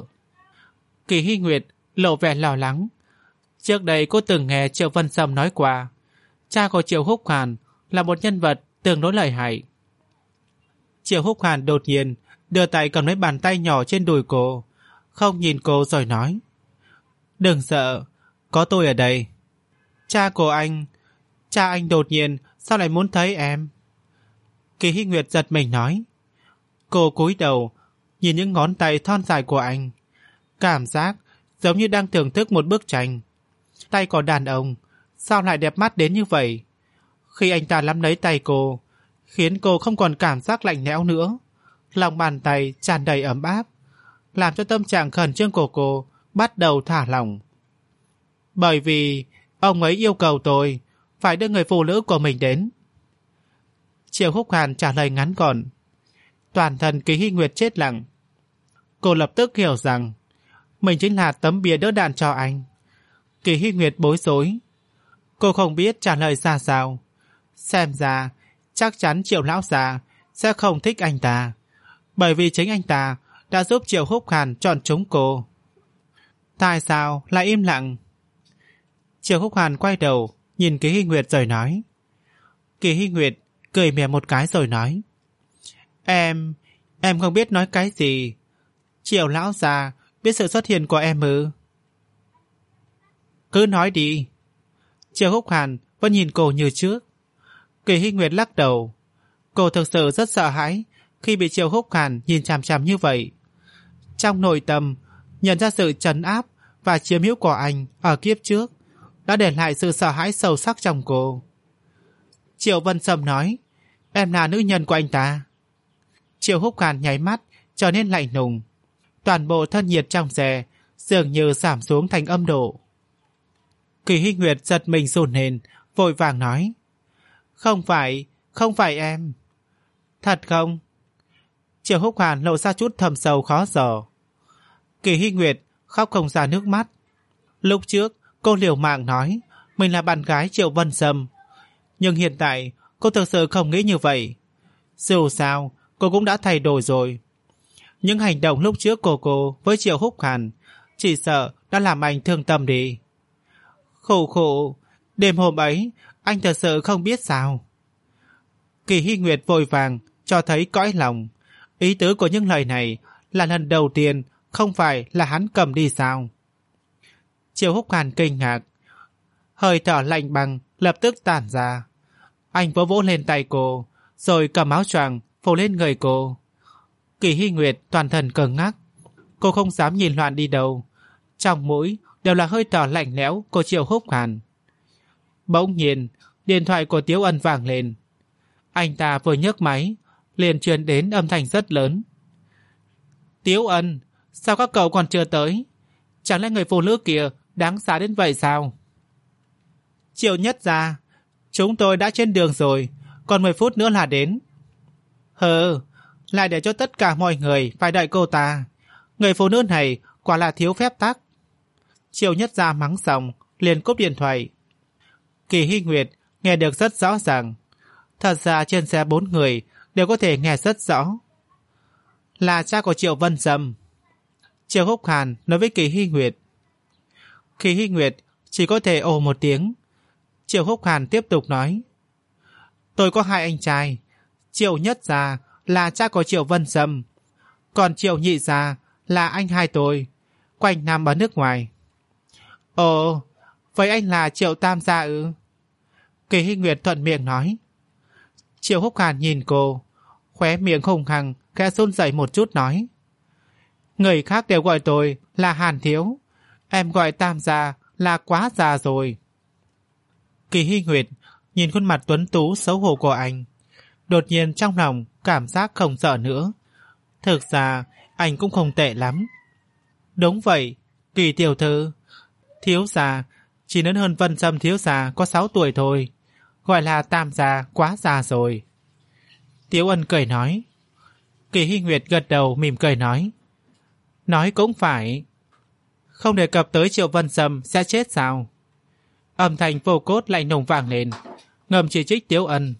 Kỳ Hy Nguyệt lộ vẻ lo lắng. Trước đây cô từng nghe Triệu Vân Sâm nói qua, cha của Triệu Húc Hoàn là một nhân vật tương đối lợi hại. Triệu Húc Hoàn đột nhiên đưa tay cầm lấy bàn tay nhỏ trên đùi cô, không nhìn cô rồi nói: Đừng sợ, có tôi ở đây. Cha của anh, cha anh đột nhiên sao lại muốn thấy em? Kỳ Hy Nguyệt giật mình nói. Cô cúi đầu nhìn những ngón tay thon dài của anh, cảm giác giống như đang thưởng thức một bức tranh. Tay của đàn ông sao lại đẹp mắt đến như vậy? Khi anh ta nắm lấy tay cô, khiến cô không còn cảm giác lạnh lẽo nữa. Lòng bàn tay tràn đầy ấm áp, làm cho tâm trạng khẩn trương của cô bắt đầu thả lỏng. Bởi vì ông ấy yêu cầu tôi phải đưa người phụ nữ của mình đến. Triệu Húc Hàn trả lời ngắn gọn. Toàn thân Kỳ Hy Nguyệt chết lặng. Cô lập tức hiểu rằng mình chính là tấm bia đỡ đạn cho anh. Kỳ Hy Nguyệt bối rối. Cô không biết trả lời ra sao. Xem ra chắc chắn Triệu lão già sẽ không thích anh ta, bởi vì chính anh ta đã giúp Triệu Húc Hàn chọn chúng cô. Tại sao lại im lặng? Triệu Húc Hàn quay đầu nhìn Kỳ Hy Nguyệt rồi nói. Kỳ Hy Nguyệt cười mỉa một cái rồi nói: Em, em không biết nói cái gì. Triệu lão già biết sự xuất hiện của em ư? Cứ nói đi. Triệu Húc Hàn vẫn nhìn cô như trước. Kỳ Hy Nguyệt lắc đầu. Cô thực sự rất sợ hãi khi bị Triệu Húc Hàn nhìn chằm chằm như vậy. Trong nội tâm nhận ra sự trấn áp và chiếm hữu của anh ở kiếp trước đã để lại sự sợ hãi sâu sắc trong cô. Triệu Vân Sâm nói: Em là nữ nhân của anh ta. Triệu Húc Hàn nháy mắt trở nên lạnh lùng. Toàn bộ thân nhiệt trong xe dường như giảm xuống thành âm độ. Kỳ Hy Nguyệt giật mình run lên, vội vàng nói: Không phải, không phải em. Thật không? Triệu Húc Hàn lộ ra chút thầm sâu khó dò. Kỳ Hy Nguyệt khóc không ra nước mắt. Lúc trước cô liều mạng nói mình là bạn gái Triệu Vân Sâm, nhưng hiện tại cô thực sự không nghĩ như vậy. Dù sao cô cũng đã thay đổi rồi. Những hành động lúc trước của cô với Triệu Húc Hàn chỉ sợ đã làm anh thương tâm đi. Khổ khổ, đêm hôm ấy anh thật sự không biết sao. Kỳ Hy Nguyệt vội vàng cho thấy cõi lòng. Ý tứ của những lời này là lần đầu tiên không phải là hắn cầm đi sao? Triệu Húc Hàn kinh ngạc. Hơi thở lạnh băng lập tức tản ra. Anh vỗ vỗ lên tay cô, rồi cầm áo choàng phủ lên người cô. Kỳ Hy Nguyệt toàn thân cứng ngắc. Cô không dám nhìn loạn đi đâu. Trong mũi đều là hơi thở lạnh lẽo của Triệu Húc Hàn. Bỗng nhiên điện thoại của Tiếu Ân vang lên. Anh ta vừa nhấc máy liền truyền đến âm thanh rất lớn. Tiếu Ân, sao các cậu còn chưa tới? Chẳng lẽ người phụ nữ kia đáng giá đến vậy sao? Triệu Nhất Gia, chúng tôi đã trên đường rồi, còn mười phút nữa là đến. Hừ, lại để cho tất cả mọi người phải đợi cô ta. Người phụ nữ này quả là thiếu phép tắc. Triệu Nhất Gia mắng xong liền cúp điện thoại. Kỳ Hy Nguyệt nghe được rất rõ ràng. Thật ra trên xe bốn người đều có thể nghe rất rõ. Là cha của Triệu Vân Dâm. Triệu Húc Hàn nói với Kỳ Hy Nguyệt. Kỳ Hy Nguyệt chỉ có thể ồ một tiếng. Triệu Húc Hàn tiếp tục nói. Tôi có hai anh trai. Triệu Nhất Gia là cha của Triệu Vân Dâm, còn Triệu Nhị Gia là anh hai tôi, quanh năm ở nước ngoài. Ồ, vậy anh là Triệu Tam Gia ư? Kỳ Hy Nguyệt thuận miệng nói. Triệu Húc Hàn nhìn cô, khóe miệng hùng hằng khẽ run rẩy một chút nói. Người khác đều gọi tôi là Hàn Thiếu, em gọi Tam Gia là quá già rồi. Kỳ Hy Nguyệt nhìn khuôn mặt tuấn tú xấu hổ của anh, đột nhiên trong lòng cảm giác không sợ nữa. Thực ra anh cũng không tệ lắm. Đúng vậy, Kỳ tiểu thư, thiếu gia chỉ lớn hơn Vân Dâm thiếu gia có sáu tuổi thôi, gọi là Tam Gia quá già rồi. Tiếu Ân cười nói. Kỳ Hy Nguyệt gật đầu mỉm cười nói. Nói cũng phải. Không đề cập tới Triệu Vân Dâm sẽ chết sao? Âm thanh vô cốt lại nồng vàng lên, ngầm chỉ trích Tiếu Ân.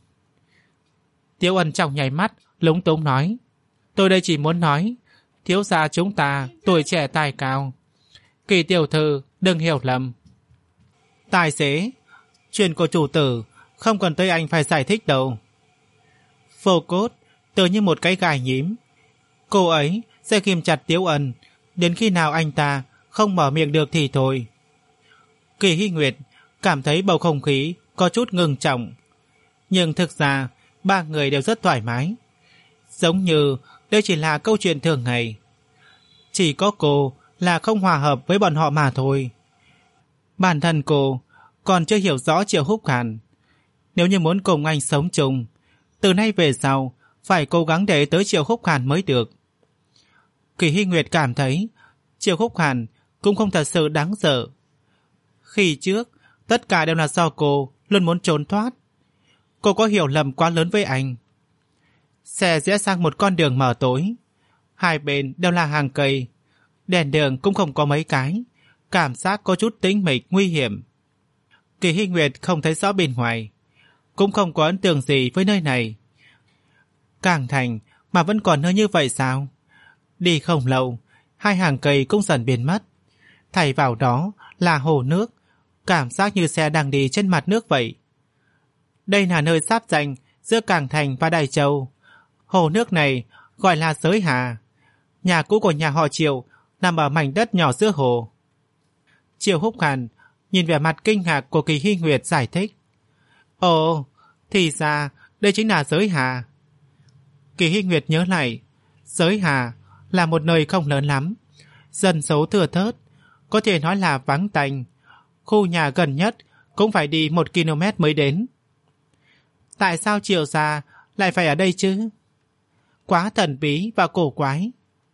Tiếu Ân trong nháy mắt lúng túng nói. Tôi đây chỉ muốn nói, thiếu gia chúng ta tuổi trẻ tài cao. Kỳ tiểu thư đừng hiểu lầm. Tài xế, chuyện của chủ tử không cần tới anh phải giải thích đâu. Vô cốt tự như một cái gài nhím. Cô ấy sẽ ghim chặt Tiếu Ân đến khi nào anh ta không mở miệng được thì thôi. Kỳ Hy Nguyệt cảm thấy bầu không khí có chút ngưng trọng, nhưng thực ra ba người đều rất thoải mái, giống như đây chỉ là câu chuyện thường ngày. Chỉ có cô là không hòa hợp với bọn họ mà thôi. Bản thân cô còn chưa hiểu rõ Triệu Húc Hàn. Nếu như muốn cùng anh sống chung, từ nay về sau phải cố gắng để tới Triệu Húc Hàn mới được. Kỳ Hy Nguyệt cảm thấy Triệu Húc Hàn cũng không thật sự đáng sợ. Khi trước tất cả đều là do cô luôn muốn trốn thoát. Cô có hiểu lầm quá lớn với anh. Xe rẽ sang một con đường mờ tối, hai bên đều là hàng cây, đèn đường cũng không có mấy cái, cảm giác có chút tĩnh mịch nguy hiểm. Kỳ Hy Nguyệt không thấy rõ bên ngoài, cũng không có ấn tượng gì với nơi này. Càng thành mà vẫn còn nơi như vậy sao? Đi không lâu, hai hàng cây cũng dần biến mất, thay vào đó là hồ nước, cảm giác như xe đang đi trên mặt nước vậy. Đây là nơi giáp ranh giữa Càng Thành và Đài Châu. Hồ nước này gọi là Giới Hà. Nhà cũ của nhà họ Triệu nằm ở mảnh đất nhỏ giữa hồ. Triệu Húc Hàn nhìn vẻ mặt kinh ngạc của Kỳ Hy Nguyệt giải thích. Ồ, thì ra đây chính là Giới Hà. Kỳ Hy Nguyệt nhớ lại, Giới Hà là một nơi không lớn lắm, dân số thưa thớt, có thể nói là vắng tanh. Khu nhà gần nhất cũng phải đi một ki lô mét mới đến. Tại sao Triệu gia lại phải ở đây chứ? Quá thần bí và cổ quái.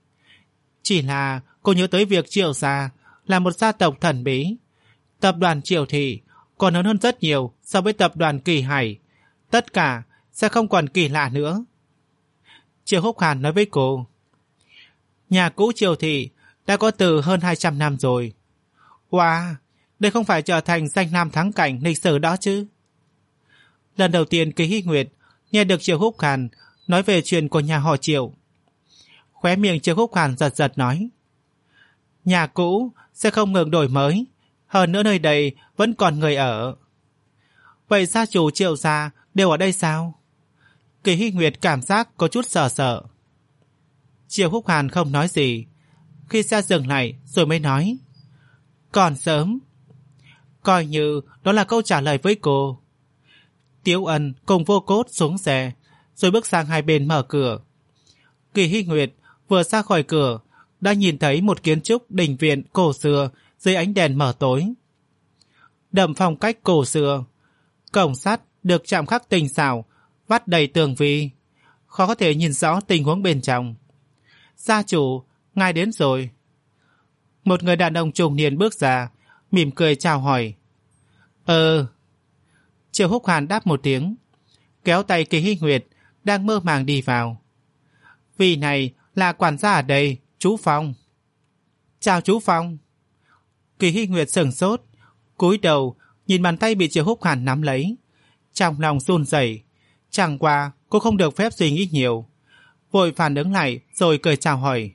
Chỉ là cô nhớ tới việc Triệu gia là một gia tộc thần bí. Tập đoàn Triệu Thị còn lớn hơn rất nhiều so với tập đoàn Kỳ Hải. Tất cả sẽ không còn kỳ lạ nữa. Triệu Húc Hàn nói với cô. Nhà cũ Triệu Thị đã có từ hơn hai trăm năm rồi. Wow, đây không phải trở thành danh lam thắng cảnh lịch sử đó chứ? Lần đầu tiên Kỳ Hy Nguyệt nghe được Triệu Húc Hàn nói về chuyện của nhà họ Triệu. Khóe miệng Triệu Húc Hàn giật giật nói. Nhà cũ sẽ không ngừng đổi mới, hơn nữa nơi đây vẫn còn người ở. Vậy gia chủ Triệu gia đều ở đây sao? Kỳ Hy Nguyệt cảm giác có chút sợ sợ. Triệu Húc Hàn không nói gì. Khi xe dừng lại rồi mới nói. Còn sớm. Coi như đó là câu trả lời với cô. Tiếu Ân cùng Vô Cốt xuống xe, rồi bước sang hai bên mở cửa. Kỳ Hy Nguyệt vừa ra khỏi cửa đã nhìn thấy một kiến trúc đình viện cổ xưa dưới ánh đèn mờ tối. Đậm phong cách cổ xưa, cổng sắt được chạm khắc tinh xảo, vắt đầy tường vi, khó có thể nhìn rõ tình huống bên trong. Gia chủ, ngài đến rồi. Một người đàn ông trung niên bước ra, mỉm cười chào hỏi. Ờ. Triệu Húc Hàn đáp một tiếng, kéo tay Kỳ Hy Nguyệt đang mơ màng đi vào. Vị này là quản gia ở đây, chú Phong. Chào chú Phong. Kỳ Hy Nguyệt sửng sốt, cúi đầu nhìn bàn tay bị Triệu Húc Hàn nắm lấy, Trong lòng run rẩy, chẳng qua cô không được phép suy nghĩ nhiều, vội phản ứng lại rồi cười chào hỏi.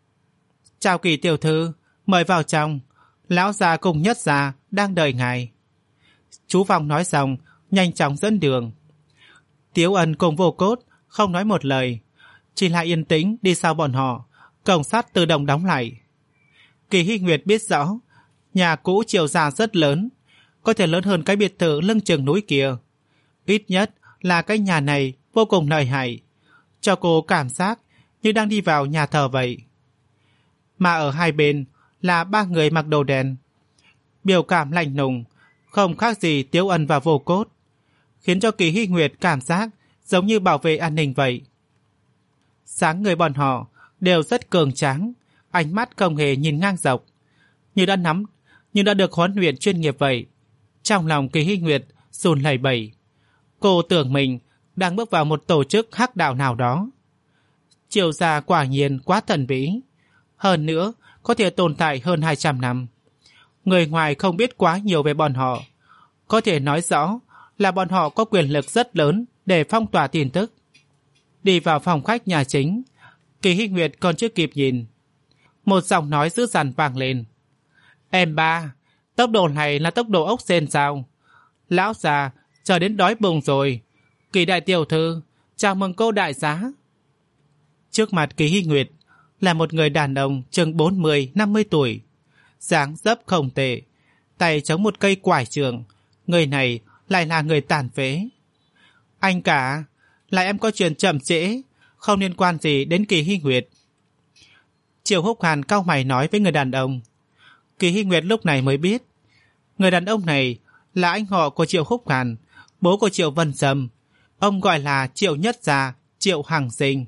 Chào Kỳ tiểu thư, mời vào trong, lão già cùng Nhất gia đang đợi ngài. Chú Phong nói xong nhanh chóng dẫn đường. Tiếu Ân cùng Vô Cốt không nói một lời, chỉ là yên tĩnh đi sau bọn họ. Cổng sắt tự động đóng lại. Kỳ Hy Nguyệt biết rõ nhà cũ Triệu gia rất lớn, có thể lớn hơn cái biệt thự lưng chừng núi kia. Ít nhất là cái nhà này vô cùng lợi hại, cho cô cảm giác như đang đi vào nhà thờ vậy. Mà ở hai bên là ba người mặc đồ đen, biểu cảm lạnh lùng, không khác gì Tiếu Ân và Vô Cốt, khiến cho Kỳ Hy Nguyệt cảm giác giống như bảo vệ an ninh vậy. Sáng người bọn họ đều rất cường tráng, ánh mắt không hề nhìn ngang dọc, như đã nắm, như đã được huấn luyện chuyên nghiệp vậy. Trong lòng Kỳ Hy Nguyệt run lẩy bẩy, cô tưởng mình đang bước vào một tổ chức hắc đạo nào đó. Triệu gia quả nhiên quá thần bí, hơn nữa có thể tồn tại hơn hai trăm năm. Người ngoài không biết quá nhiều về bọn họ, có thể nói rõ là bọn họ có quyền lực rất lớn để phong tỏa tin tức. Đi vào phòng khách nhà chính, Kỳ Hy Nguyệt còn chưa kịp nhìn, một giọng nói dữ dằn vang lên. Em ba, tốc độ này là tốc độ ốc sên sao? Lão già chờ đến đói bụng rồi. Kỳ đại tiểu thư, chào mừng cô đại giá. Trước mặt Kỳ Hy Nguyệt là một người đàn ông chừng bốn mươi năm mươi tuổi, dáng dấp không tệ, tay chống một cây quải trường. Người này lại là người tàn phế. Anh cả, là em có chuyện chậm trễ, không liên quan gì đến Kỳ Hy Nguyệt. Triệu Húc Hàn cau mày nói với người đàn ông. Kỳ Hy Nguyệt lúc này mới biết, người đàn ông này là anh họ của Triệu Húc Hàn, bố của Triệu Vân Sâm. Ông gọi là Triệu Nhất gia, Triệu Hằng Sinh.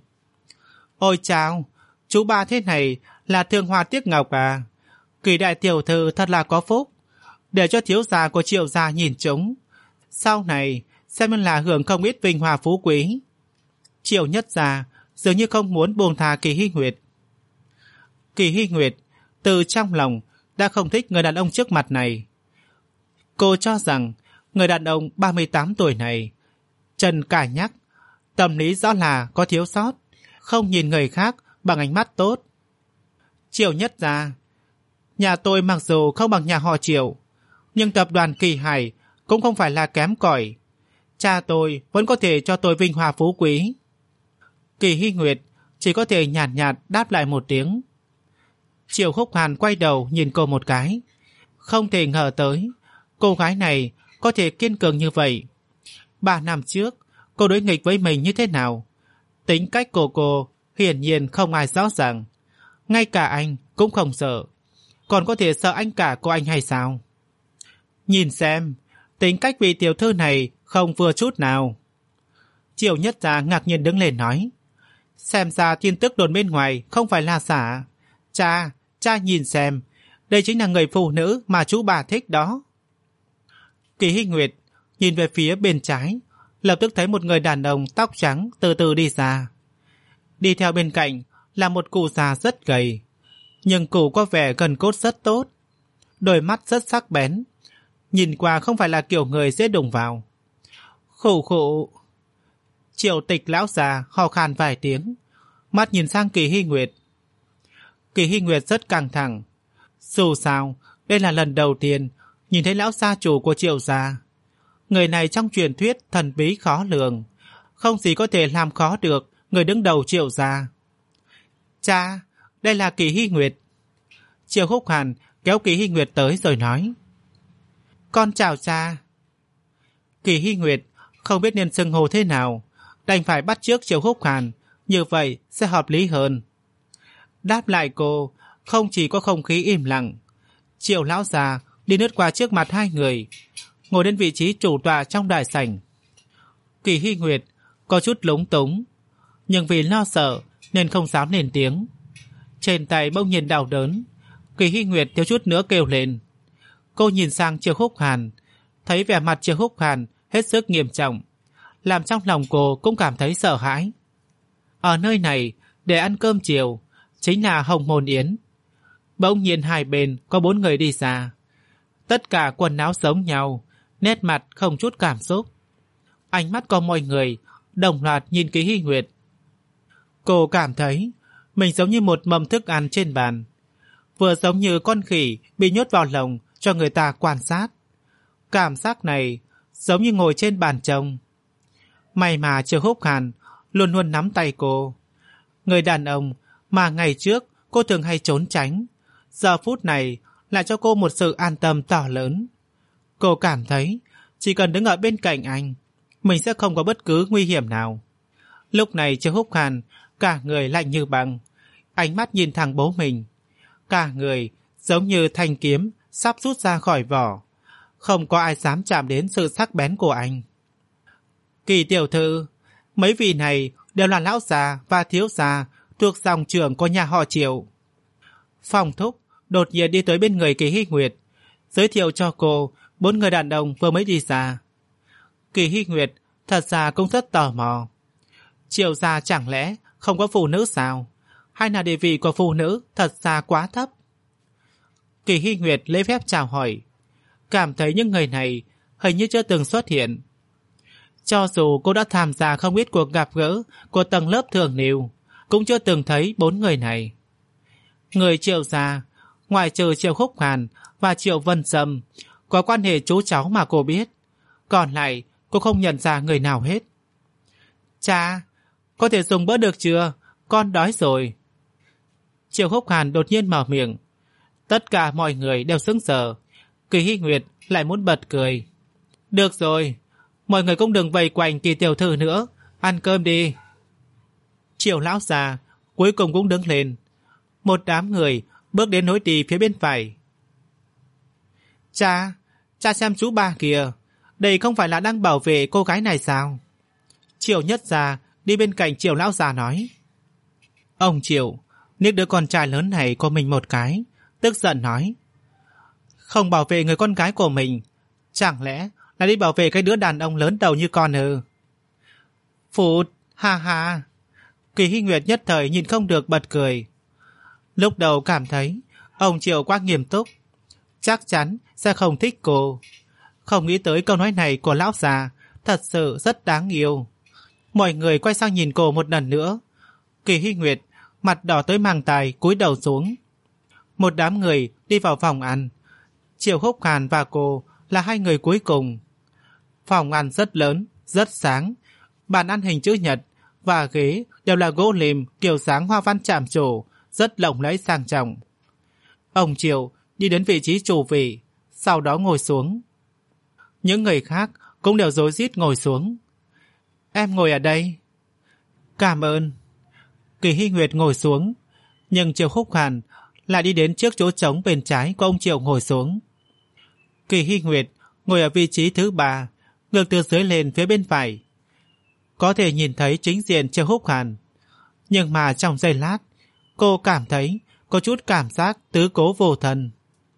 Ôi chao, chú ba thế này là Thương Hoa Tiếc Ngọc à? Kỳ đại tiểu thư thật là có phúc, để cho thiếu gia của Triệu gia nhìn chúng, sau này xem là hưởng không ít vinh hoa phú quý. Triệu Nhất gia dường như không muốn buông tha Kỳ Hy Nguyệt. Kỳ Hy Nguyệt từ trong lòng đã không thích người đàn ông trước mặt này. Cô cho rằng người đàn ông ba mươi tám tuổi này trần cải nhắc, tâm lý rõ là có thiếu sót, không nhìn người khác bằng ánh mắt tốt. Triệu Nhất gia, nhà tôi mặc dù không bằng nhà họ Triệu, nhưng tập đoàn Kỳ Hải cũng không phải là kém cỏi. Cha tôi vẫn có thể cho tôi vinh hoa phú quý. Kỳ Hy Nguyệt chỉ có thể nhàn nhạt, nhạt đáp lại một tiếng. Triệu Húc Hàn quay đầu nhìn cô một cái, không thể ngờ tới cô gái này có thể kiên cường như vậy. Ba năm trước cô đối nghịch với mình như thế nào, tính cách của cô hiển nhiên không ai rõ ràng, ngay cả anh cũng không sợ, còn có thể sợ anh cả của anh hay sao? Nhìn xem, tính cách vị tiểu thư này không vừa chút nào. Triệu Nhất gia ngạc nhiên đứng lên nói, xem ra tin tức đồn bên ngoài không phải là giả. Cha, cha nhìn xem, đây chính là người phụ nữ mà chú bà thích đó. Kỳ Hy Nguyệt nhìn về phía bên trái, lập tức thấy một người đàn ông tóc trắng từ từ đi ra. Đi theo bên cạnh là một cụ già rất gầy, nhưng cụ có vẻ gần cốt rất tốt, đôi mắt rất sắc bén, nhìn qua không phải là kiểu người dễ đụng vào. Khụ khụ. Triệu Tịch lão già ho khan vài tiếng, mắt nhìn sang Kỳ Hy Nguyệt. Kỳ Hy Nguyệt rất căng thẳng, dù sao đây là lần đầu tiên nhìn thấy lão gia chủ của Triệu gia. Người này trong truyền thuyết thần bí khó lường, không gì có thể làm khó được người đứng đầu Triệu gia. Cha, đây là Kỳ Hy Nguyệt. Triệu Húc Hàn kéo Kỳ Hy Nguyệt tới rồi nói, con chào cha. Kỳ Hy Nguyệt không biết nên xưng hô thế nào, đành phải bắt chước Triệu Húc Hàn, như vậy sẽ hợp lý hơn. Đáp lại cô, không chỉ có không khí im lặng, Triệu lão già đi lướt qua trước mặt hai người, ngồi đến vị trí chủ tọa trong đại sảnh. Kỳ Hy Nguyệt có chút lúng túng, nhưng vì lo sợ nên không dám lên tiếng. Trên tay bỗng nhiên đau đớn, Kỳ Hy Nguyệt thiếu chút nữa kêu lên. Cô nhìn sang Triệu Húc Hàn, thấy vẻ mặt Triệu Húc Hàn hết sức nghiêm trọng, làm trong lòng cô cũng cảm thấy sợ hãi. Ở nơi này để ăn cơm chiều chính là Hồng Môn Yến. Bỗng nhiên hai bên có bốn người đi ra, tất cả quần áo giống nhau, nét mặt không chút cảm xúc. Ánh mắt của mọi người đồng loạt nhìn Kỳ Hy Nguyệt. Cô cảm thấy mình giống như một mầm thức ăn trên bàn, vừa giống như con khỉ bị nhốt vào lồng cho người ta quan sát. Cảm giác này giống như ngồi trên bàn trông. May mà Triệu Húc Hàn luôn luôn nắm tay cô. Người đàn ông mà ngày trước cô thường hay trốn tránh, giờ phút này lại cho cô một sự an tâm to lớn. Cô cảm thấy chỉ cần đứng ở bên cạnh anh, mình sẽ không có bất cứ nguy hiểm nào. Lúc này Triệu Húc Hàn cả người lạnh như băng, ánh mắt nhìn thẳng bố mình. Cả người giống như thanh kiếm sắp rút ra khỏi vỏ, không có ai dám chạm đến sự sắc bén của anh. Kỳ tiểu thư, mấy vị này đều là lão già và thiếu gia thuộc dòng trưởng của nhà họ Triệu. Phong thúc đột nhiên đi tới bên người Kỳ Hy Nguyệt, giới thiệu cho cô bốn người đàn ông vừa mới đi ra. Kỳ Hy Nguyệt thật ra cũng rất tò mò. Triệu gia chẳng lẽ không có phụ nữ sao? Hay là địa vị của phụ nữ thật ra quá thấp? Kỳ Hy Nguyệt lễ phép chào hỏi, cảm thấy những người này hình như chưa từng xuất hiện. Cho dù cô đã tham gia không ít cuộc gặp gỡ của tầng lớp thượng lưu, cũng chưa từng thấy bốn người này. Người Triệu gia, ngoại trừ Triệu Húc Hàn và Triệu Vân Sâm, có quan hệ chú cháu mà cô biết, còn lại cô không nhận ra người nào hết. Cha, có thể dùng bữa được chưa? Con đói rồi. Triệu Húc Hàn đột nhiên mở miệng. Tất cả mọi người đều sững sờ. Kỳ Hy Nguyệt lại muốn bật cười. Được rồi, mọi người cũng đừng vây quanh Kỳ tiểu thư nữa, ăn cơm đi. Triệu lão già cuối cùng cũng đứng lên. Một đám người bước đến nối đi phía bên phải. Cha, cha xem chú ba kìa, đây không phải là đang bảo vệ cô gái này sao? Triệu nhất gia đi bên cạnh Triệu lão già nói. Ông Triệu liếc đứa con trai lớn này của mình một cái, tức giận nói. Không bảo vệ người con gái của mình, chẳng lẽ là đi bảo vệ cái đứa đàn ông lớn đầu như con ư? Phụt, ha ha. Kỳ Hy Nguyệt nhất thời nhìn không được bật cười. Lúc đầu cảm thấy ông Triệu quá nghiêm túc, chắc chắn sẽ không thích cô. Không nghĩ tới câu nói này của lão già thật sự rất đáng yêu. Mọi người quay sang nhìn cô một lần nữa. Kỳ Hy Nguyệt mặt đỏ tới mang tai cúi đầu xuống. Một đám người đi vào phòng ăn. Triệu Húc Hàn và cô là hai người cuối cùng. Phòng ăn rất lớn, rất sáng. Bàn ăn hình chữ nhật và ghế đều là gỗ lim kiểu dáng hoa văn chạm trổ, rất lộng lẫy sang trọng. Ông Triệu đi đến vị trí chủ vị, sau đó ngồi xuống. Những người khác cũng đều rối rít ngồi xuống. Em ngồi ở đây. Cảm ơn. Kỳ Hy Nguyệt ngồi xuống, nhưng Triệu Húc Hàn lại đi đến trước chỗ trống bên trái của ông Triệu ngồi xuống. Kỳ Hy Nguyệt ngồi ở vị trí thứ ba, ngược từ dưới lên phía bên phải. Có thể nhìn thấy chính diện Triệu Húc Hàn, nhưng mà trong giây lát cô cảm thấy có chút cảm giác tứ cố vô thần.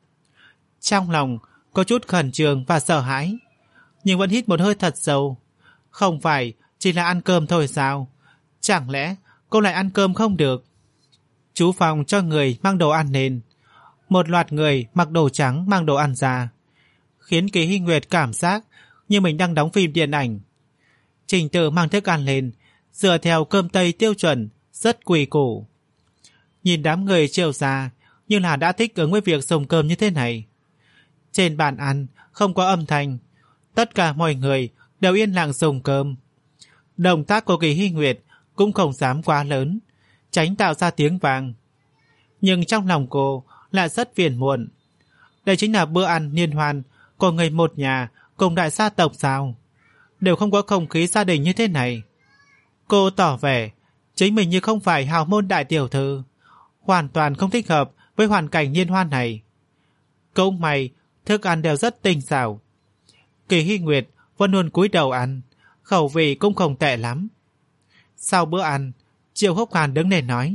Trong lòng có chút khẩn trương và sợ hãi, nhưng vẫn hít một hơi thật sâu. Không phải chỉ là ăn cơm thôi sao? Chẳng lẽ cô lại ăn cơm không được? Chú phòng cho người mang đồ ăn lên. Một loạt người mặc đồ trắng mang đồ ăn ra, khiến Kỳ Hy Nguyệt cảm giác như mình đang đóng phim điện ảnh. Trình tự mang thức ăn lên dựa theo cơm Tây tiêu chuẩn, rất quy củ. Nhìn đám người Triệu gia như là đã thích ứng với việc dùng cơm như thế này. Trên bàn ăn không có âm thanh, tất cả mọi người đều yên lặng dùng cơm. Động tác của Kỳ Hy Nguyệt cũng không dám quá lớn, tránh tạo ra tiếng vang. Nhưng trong lòng cô lại rất phiền muộn. Đây chính là bữa ăn liên hoan của người một nhà cùng đại gia tộc sao? Đều không có không khí gia đình như thế này. Cô tỏ vẻ chính mình như không phải hào môn đại tiểu thư, hoàn toàn không thích hợp với hoàn cảnh liên hoan này. Cũng may thức ăn đều rất tinh xảo. Kỳ Hy Nguyệt vẫn luôn cúi đầu ăn, khẩu vị cũng không tệ lắm. Sau bữa ăn, Triệu Húc Hàn đứng lên nói.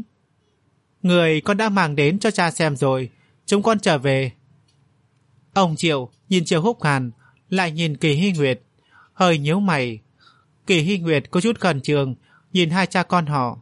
Người con đã mang đến cho cha xem rồi, chúng con trở về. Ông Triệu nhìn Triệu Húc Hàn, lại nhìn Kỳ Hy Nguyệt, hơi nhíu mày. Kỳ Hy Nguyệt có chút khẩn trương nhìn hai cha con họ.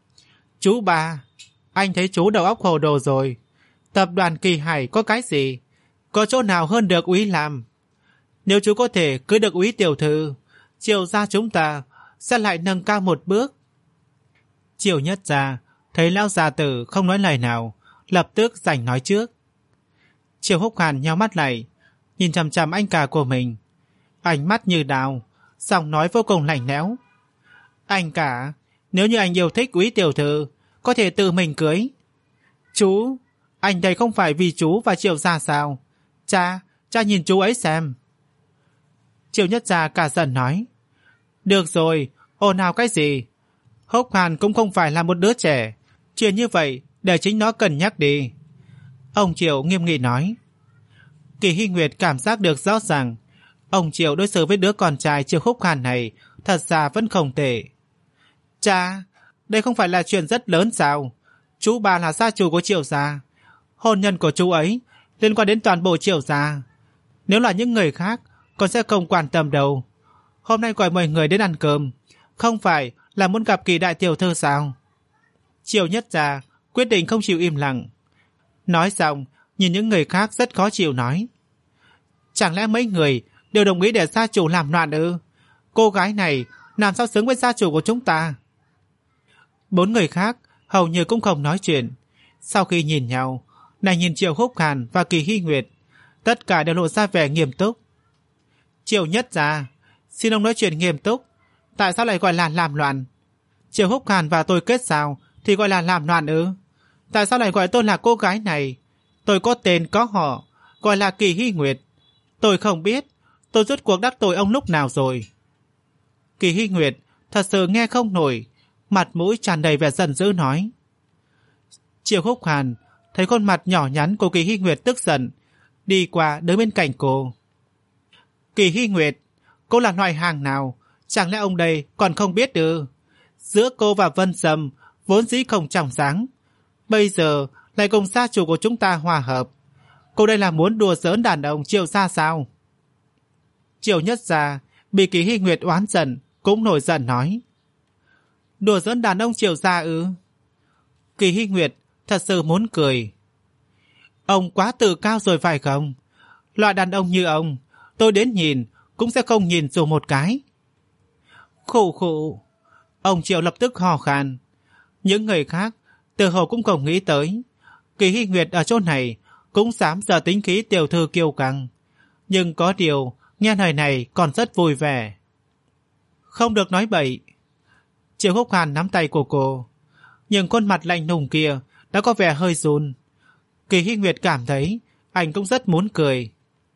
Chú ba, anh thấy chú đầu óc hồ đồ rồi. Tập đoàn Kỳ Hải có cái gì? Có chỗ nào hơn được úy làm? Nếu chú có thể cưới được úy tiểu thư, Triệu gia chúng ta sẽ lại nâng cao một bước. Triệu Nhất Gia thấy lão gia tử không nói lời nào, lập tức giành nói trước. Triệu Húc Hàn nhíu mắt lại, nhìn chằm chằm anh cả của mình, ánh mắt như đao, giọng nói vô cùng lạnh lẽo. Anh cả, nếu như anh yêu thích Quý tiểu thư, có thể tự mình cưới. Chú, anh đây không phải vì chú và Triệu gia sao? Cha, cha nhìn chú ấy xem. Triệu Nhất Gia cả giận nói. Được rồi, ồn ào cái gì? Húc Hàn cũng không phải là một đứa trẻ, chuyện như vậy để chính nó cân nhắc đi. Ông Triệu nghiêm nghị nói. Kỳ Hy Nguyệt cảm giác được rõ ràng ông Triệu đối xử với đứa con trai Triệu Húc Hàn này thật ra vẫn không tệ. Cha, đây không phải là chuyện rất lớn sao? Chú bà là gia chủ của Triệu gia, hôn nhân của chú ấy liên quan đến toàn bộ Triệu gia. Nếu là những người khác con sẽ không quan tâm đâu. Hôm nay gọi mọi người đến ăn cơm, không phải là muốn gặp Kỳ đại tiểu thư sao? Triệu Nhất Gia quyết định không chịu im lặng. Nói xong, nhìn những người khác rất khó chịu nói. Chẳng lẽ mấy người đều đồng ý để gia chủ làm loạn ư? Cô gái này làm sao xứng với gia chủ của chúng ta? Bốn người khác hầu như cũng không nói chuyện. Sau khi nhìn nhau, này nhìn Triệu Húc Hàn và Kỳ Hy Nguyệt, tất cả đều lộ ra vẻ nghiêm túc. Triệu Nhất Gia, xin ông nói chuyện nghiêm túc. Tại sao lại gọi là làm loạn? Triệu Húc Hàn và tôi kết giao thì gọi là làm loạn ư? Tại sao lại gọi tôi là cô gái này? Tôi có tên có họ, gọi là Kỳ Hy Nguyệt. Tôi không biết tôi rốt cuộc đắc tội ông lúc nào rồi. Kỳ Hy Nguyệt thật sự nghe không nổi, mặt mũi tràn đầy vẻ giận dữ nói. Triệu Húc Hàn thấy khuôn mặt nhỏ nhắn của Kỳ Hy Nguyệt tức giận, đi qua đứng bên cạnh cô. Kỳ Hy Nguyệt, cô là loại hàng nào? Chẳng lẽ ông đây còn không biết ư? Giữa cô và Vân Sâm vốn dĩ không trong sáng, bây giờ lại cùng gia chủ của chúng ta hòa hợp. Cô đây là muốn đùa giỡn đàn ông Triệu gia sao? Triệu Nhất Gia bị Kỳ Hy Nguyệt oán giận, cũng nổi giận nói. Đùa giỡn đàn ông Triệu gia ư? Kỳ Hy Nguyệt thật sự muốn cười. Ông quá tự cao rồi phải không? Loại đàn ông như ông, tôi đến nhìn cũng sẽ không nhìn dù một cái. Khụ khụ. Ông Triệu lập tức hò khan. Những người khác từ hồ cũng không nghĩ tới Kỳ Hy Nguyệt ở chỗ này cũng dám giờ tính khí tiểu thư kiêu căng. Nhưng có điều nghe lời này còn rất vui vẻ. Không được nói bậy. Triệu Húc Hàn nắm tay của cô, nhưng khuôn mặt lạnh lùng kia đã có vẻ hơi run. Kỳ Hy Nguyệt cảm thấy anh cũng rất muốn cười.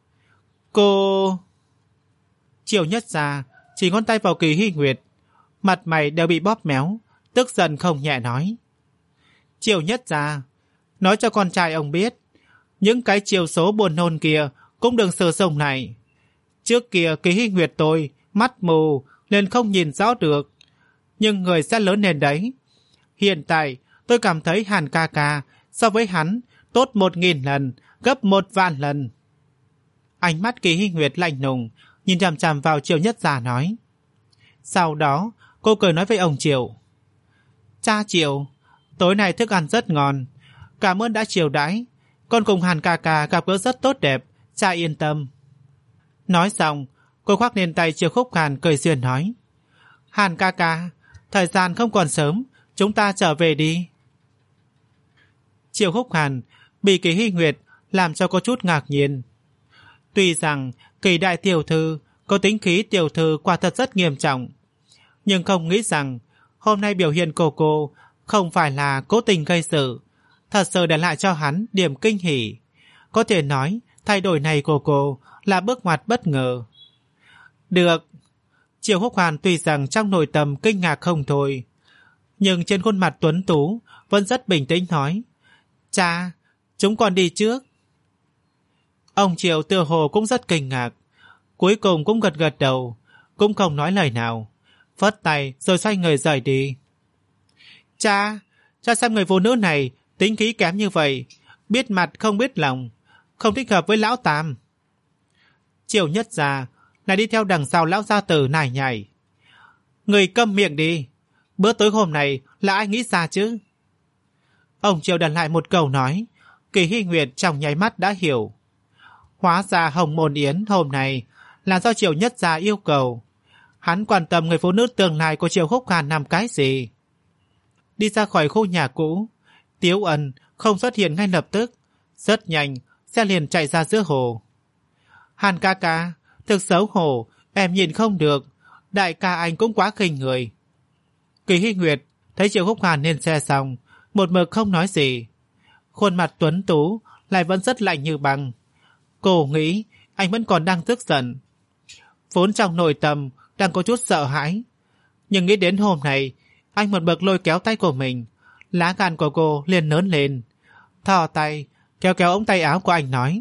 Cô... Triệu Nhất Gia chỉ ngón tay vào Kỳ Hy Nguyệt, mặt mày đều bị bóp méo, tức giận không nhẹ nói. Triệu Nhất Gia, nói cho con trai ông biết, những cái chiều số buồn nôn kia cũng đừng sử dụng này. Trước kia Kỳ Hy Nguyệt tôi mắt mù nên không nhìn rõ được, nhưng người sẽ lớn lên đấy. Hiện tại tôi cảm thấy Hàn ca ca so với hắn tốt một nghìn lần, gấp một vạn lần. Ánh mắt Kỳ Hy Nguyệt lạnh lùng nhìn chằm chằm vào Triệu Nhất Gia nói. Sau đó cô cười nói với ông Triệu. Cha Triệu, tối nay thức ăn rất ngon, cảm ơn đã chiều đãi. Con cùng Hàn ca ca gặp gỡ rất tốt đẹp, cha yên tâm. Nói xong, cô khoác lên tay Triệu Húc Hàn cười duyên nói. Hàn ca ca, thời gian không còn sớm, chúng ta trở về đi. Triệu Húc Hàn bị Kỳ Hy Nguyệt làm cho có chút ngạc nhiên. Tuy rằng Kỳ đại tiểu thư có tính khí tiểu thư quả thật rất nghiêm trọng, nhưng không nghĩ rằng hôm nay biểu hiện của cô không phải là cố tình gây sự, thật sự để lại cho hắn điểm kinh hỉ. Có thể nói thay đổi này của cô là bước ngoặt bất ngờ. Được. Triệu Húc Hàn tuy rằng trong nội tâm kinh ngạc không thôi, nhưng trên khuôn mặt tuấn tú vẫn rất bình tĩnh nói. Cha, chúng con đi trước. Ông Triệu tựa hồ cũng rất kinh ngạc, cuối cùng cũng gật gật đầu, cũng không nói lời nào, phất tay rồi xoay người rời đi. Cha, cha xem người phụ nữ này tính khí kém như vậy, biết mặt không biết lòng, không thích hợp với lão Tam. Triệu Nhất Gia lại đi theo đằng sau lão gia tử nải nhảy. Người câm miệng đi, bữa tối hôm này là ai nghĩ ra chứ? Ông Triệu đặt lại một câu nói, Kỳ Hy Nguyệt trong nháy mắt đã hiểu. Hóa ra Hồng Môn Yến hôm nay là do Triệu Nhất Gia yêu cầu. Hắn quan tâm người phụ nữ tương lai của Triệu Húc Hàn làm cái gì? Đi ra khỏi khu nhà cũ, Tiếu Ân không xuất hiện ngay lập tức. Rất nhanh, xe liền chạy ra giữa hồ. Hàn ca ca, thực xấu hổ, em nhìn không được. Đại ca anh cũng quá khinh người. Kỳ Hy Nguyệt thấy Triệu Húc Hàn lên xe xong, một mực không nói gì. Khuôn mặt tuấn tú lại vẫn rất lạnh như băng. Cô nghĩ anh vẫn còn đang tức giận. Vốn trong nội tâm đang có chút sợ hãi, nhưng nghĩ đến hôm nay anh một bậc lôi kéo tay của mình, lá gan của cô liền lớn lên. Thò tay kéo kéo ống tay áo của anh nói: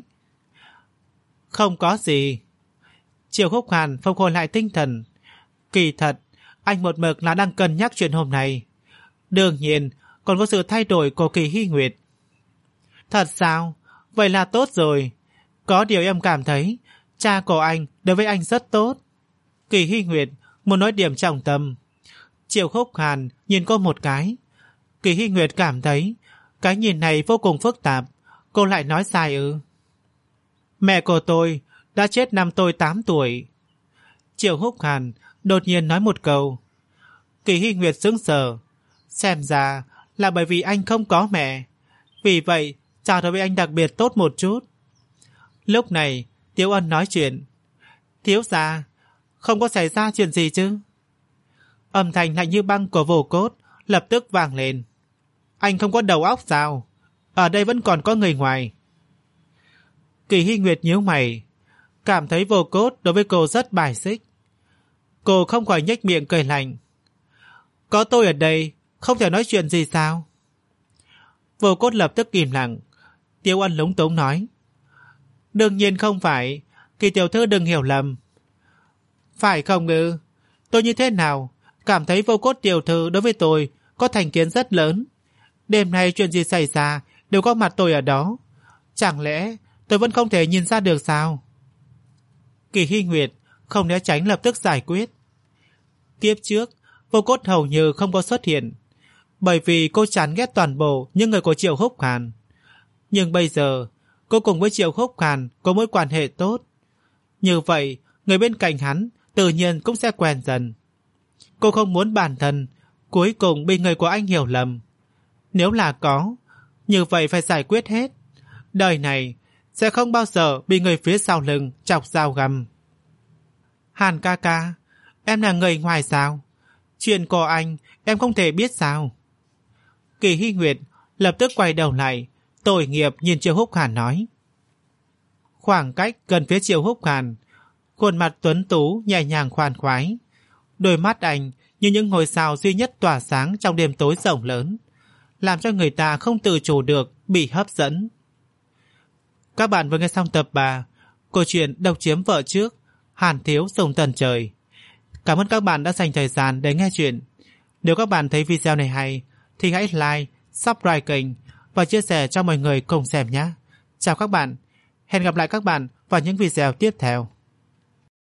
Không có gì. Triệu Húc Hàn phục hồi lại tinh thần. Kỳ thật anh một mực là đang cân nhắc chuyện hôm nay. Đương nhiên còn có sự thay đổi của Kỳ Hy Nguyệt. Thật sao? Vậy là tốt rồi. Có điều em cảm thấy cha của anh đối với anh rất tốt. Kỳ Hy Nguyệt muốn nói điểm trọng tâm. Triệu Húc Hàn nhìn cô một cái. Kỳ Hy Nguyệt cảm thấy cái nhìn này vô cùng phức tạp. Cô lại nói sai ư? Mẹ của tôi đã chết năm tôi tám tuổi. Triệu Húc Hàn đột nhiên nói một câu. Kỳ Hy Nguyệt sững sờ. Xem ra là bởi vì anh không có mẹ, vì vậy cha đối với anh đặc biệt tốt một chút. Lúc này Tiếu Ân nói chuyện. Thiếu gia, không có xảy ra chuyện gì chứ? Âm thanh lạnh như băng của Vô Cốt lập tức vang lên. Anh không có đầu óc sao? Ở đây vẫn còn có người ngoài. Kỳ Hy Nguyệt nhíu mày, cảm thấy Vô Cốt đối với cô rất bài xích. Cô không khỏi nhếch miệng cười lạnh. Có tôi ở đây không thể nói chuyện gì sao? Vô Cốt lập tức im lặng. Tiếu Ân lúng túng nói: Đương nhiên không phải, Kỳ tiểu thư đừng hiểu lầm. Phải không ư? Tôi như thế nào cảm thấy Vô Cốt tiểu thư đối với tôi có thành kiến rất lớn. Đêm nay chuyện gì xảy ra đều có mặt tôi ở đó. Chẳng lẽ tôi vẫn không thể nhìn ra được sao? Kỳ Hy Nguyệt không né tránh lập tức giải quyết. Kiếp trước Vô Cốt hầu như không có xuất hiện, bởi vì cô chán ghét toàn bộ những người của Triệu Húc Hàn. Nhưng bây giờ cô cùng với Triệu Húc Hàn có mối quan hệ tốt, như vậy người bên cạnh hắn tự nhiên cũng sẽ quen dần. Cô không muốn bản thân cuối cùng bị người của anh hiểu lầm. Nếu là có, như vậy phải giải quyết hết. Đời này sẽ không bao giờ bị người phía sau lưng chọc dao găm. Hàn ca ca, em là người ngoài sao? Chuyện của anh em không thể biết sao? Kỳ Hy Nguyệt lập tức quay đầu lại, tội nghiệp nhìn Triệu Húc Hàn nói. Khoảng cách gần phía Triệu Húc Hàn, khuôn mặt tuấn tú nhẹ nhàng khoan khoái, đôi mắt anh như những ngôi sao duy nhất tỏa sáng trong đêm tối rộng lớn, làm cho người ta không tự chủ được bị hấp dẫn. Các bạn vừa nghe xong tập ba câu chuyện Độc Chiếm Vợ Trước, Hàn Thiếu Sông Tần Trời. Cảm ơn các bạn đã dành thời gian để nghe chuyện. Nếu các bạn thấy video này hay thì hãy like, subscribe kênh và chia sẻ cho mọi người cùng xem nhé. Chào các bạn, hẹn gặp lại các bạn vào những video tiếp theo.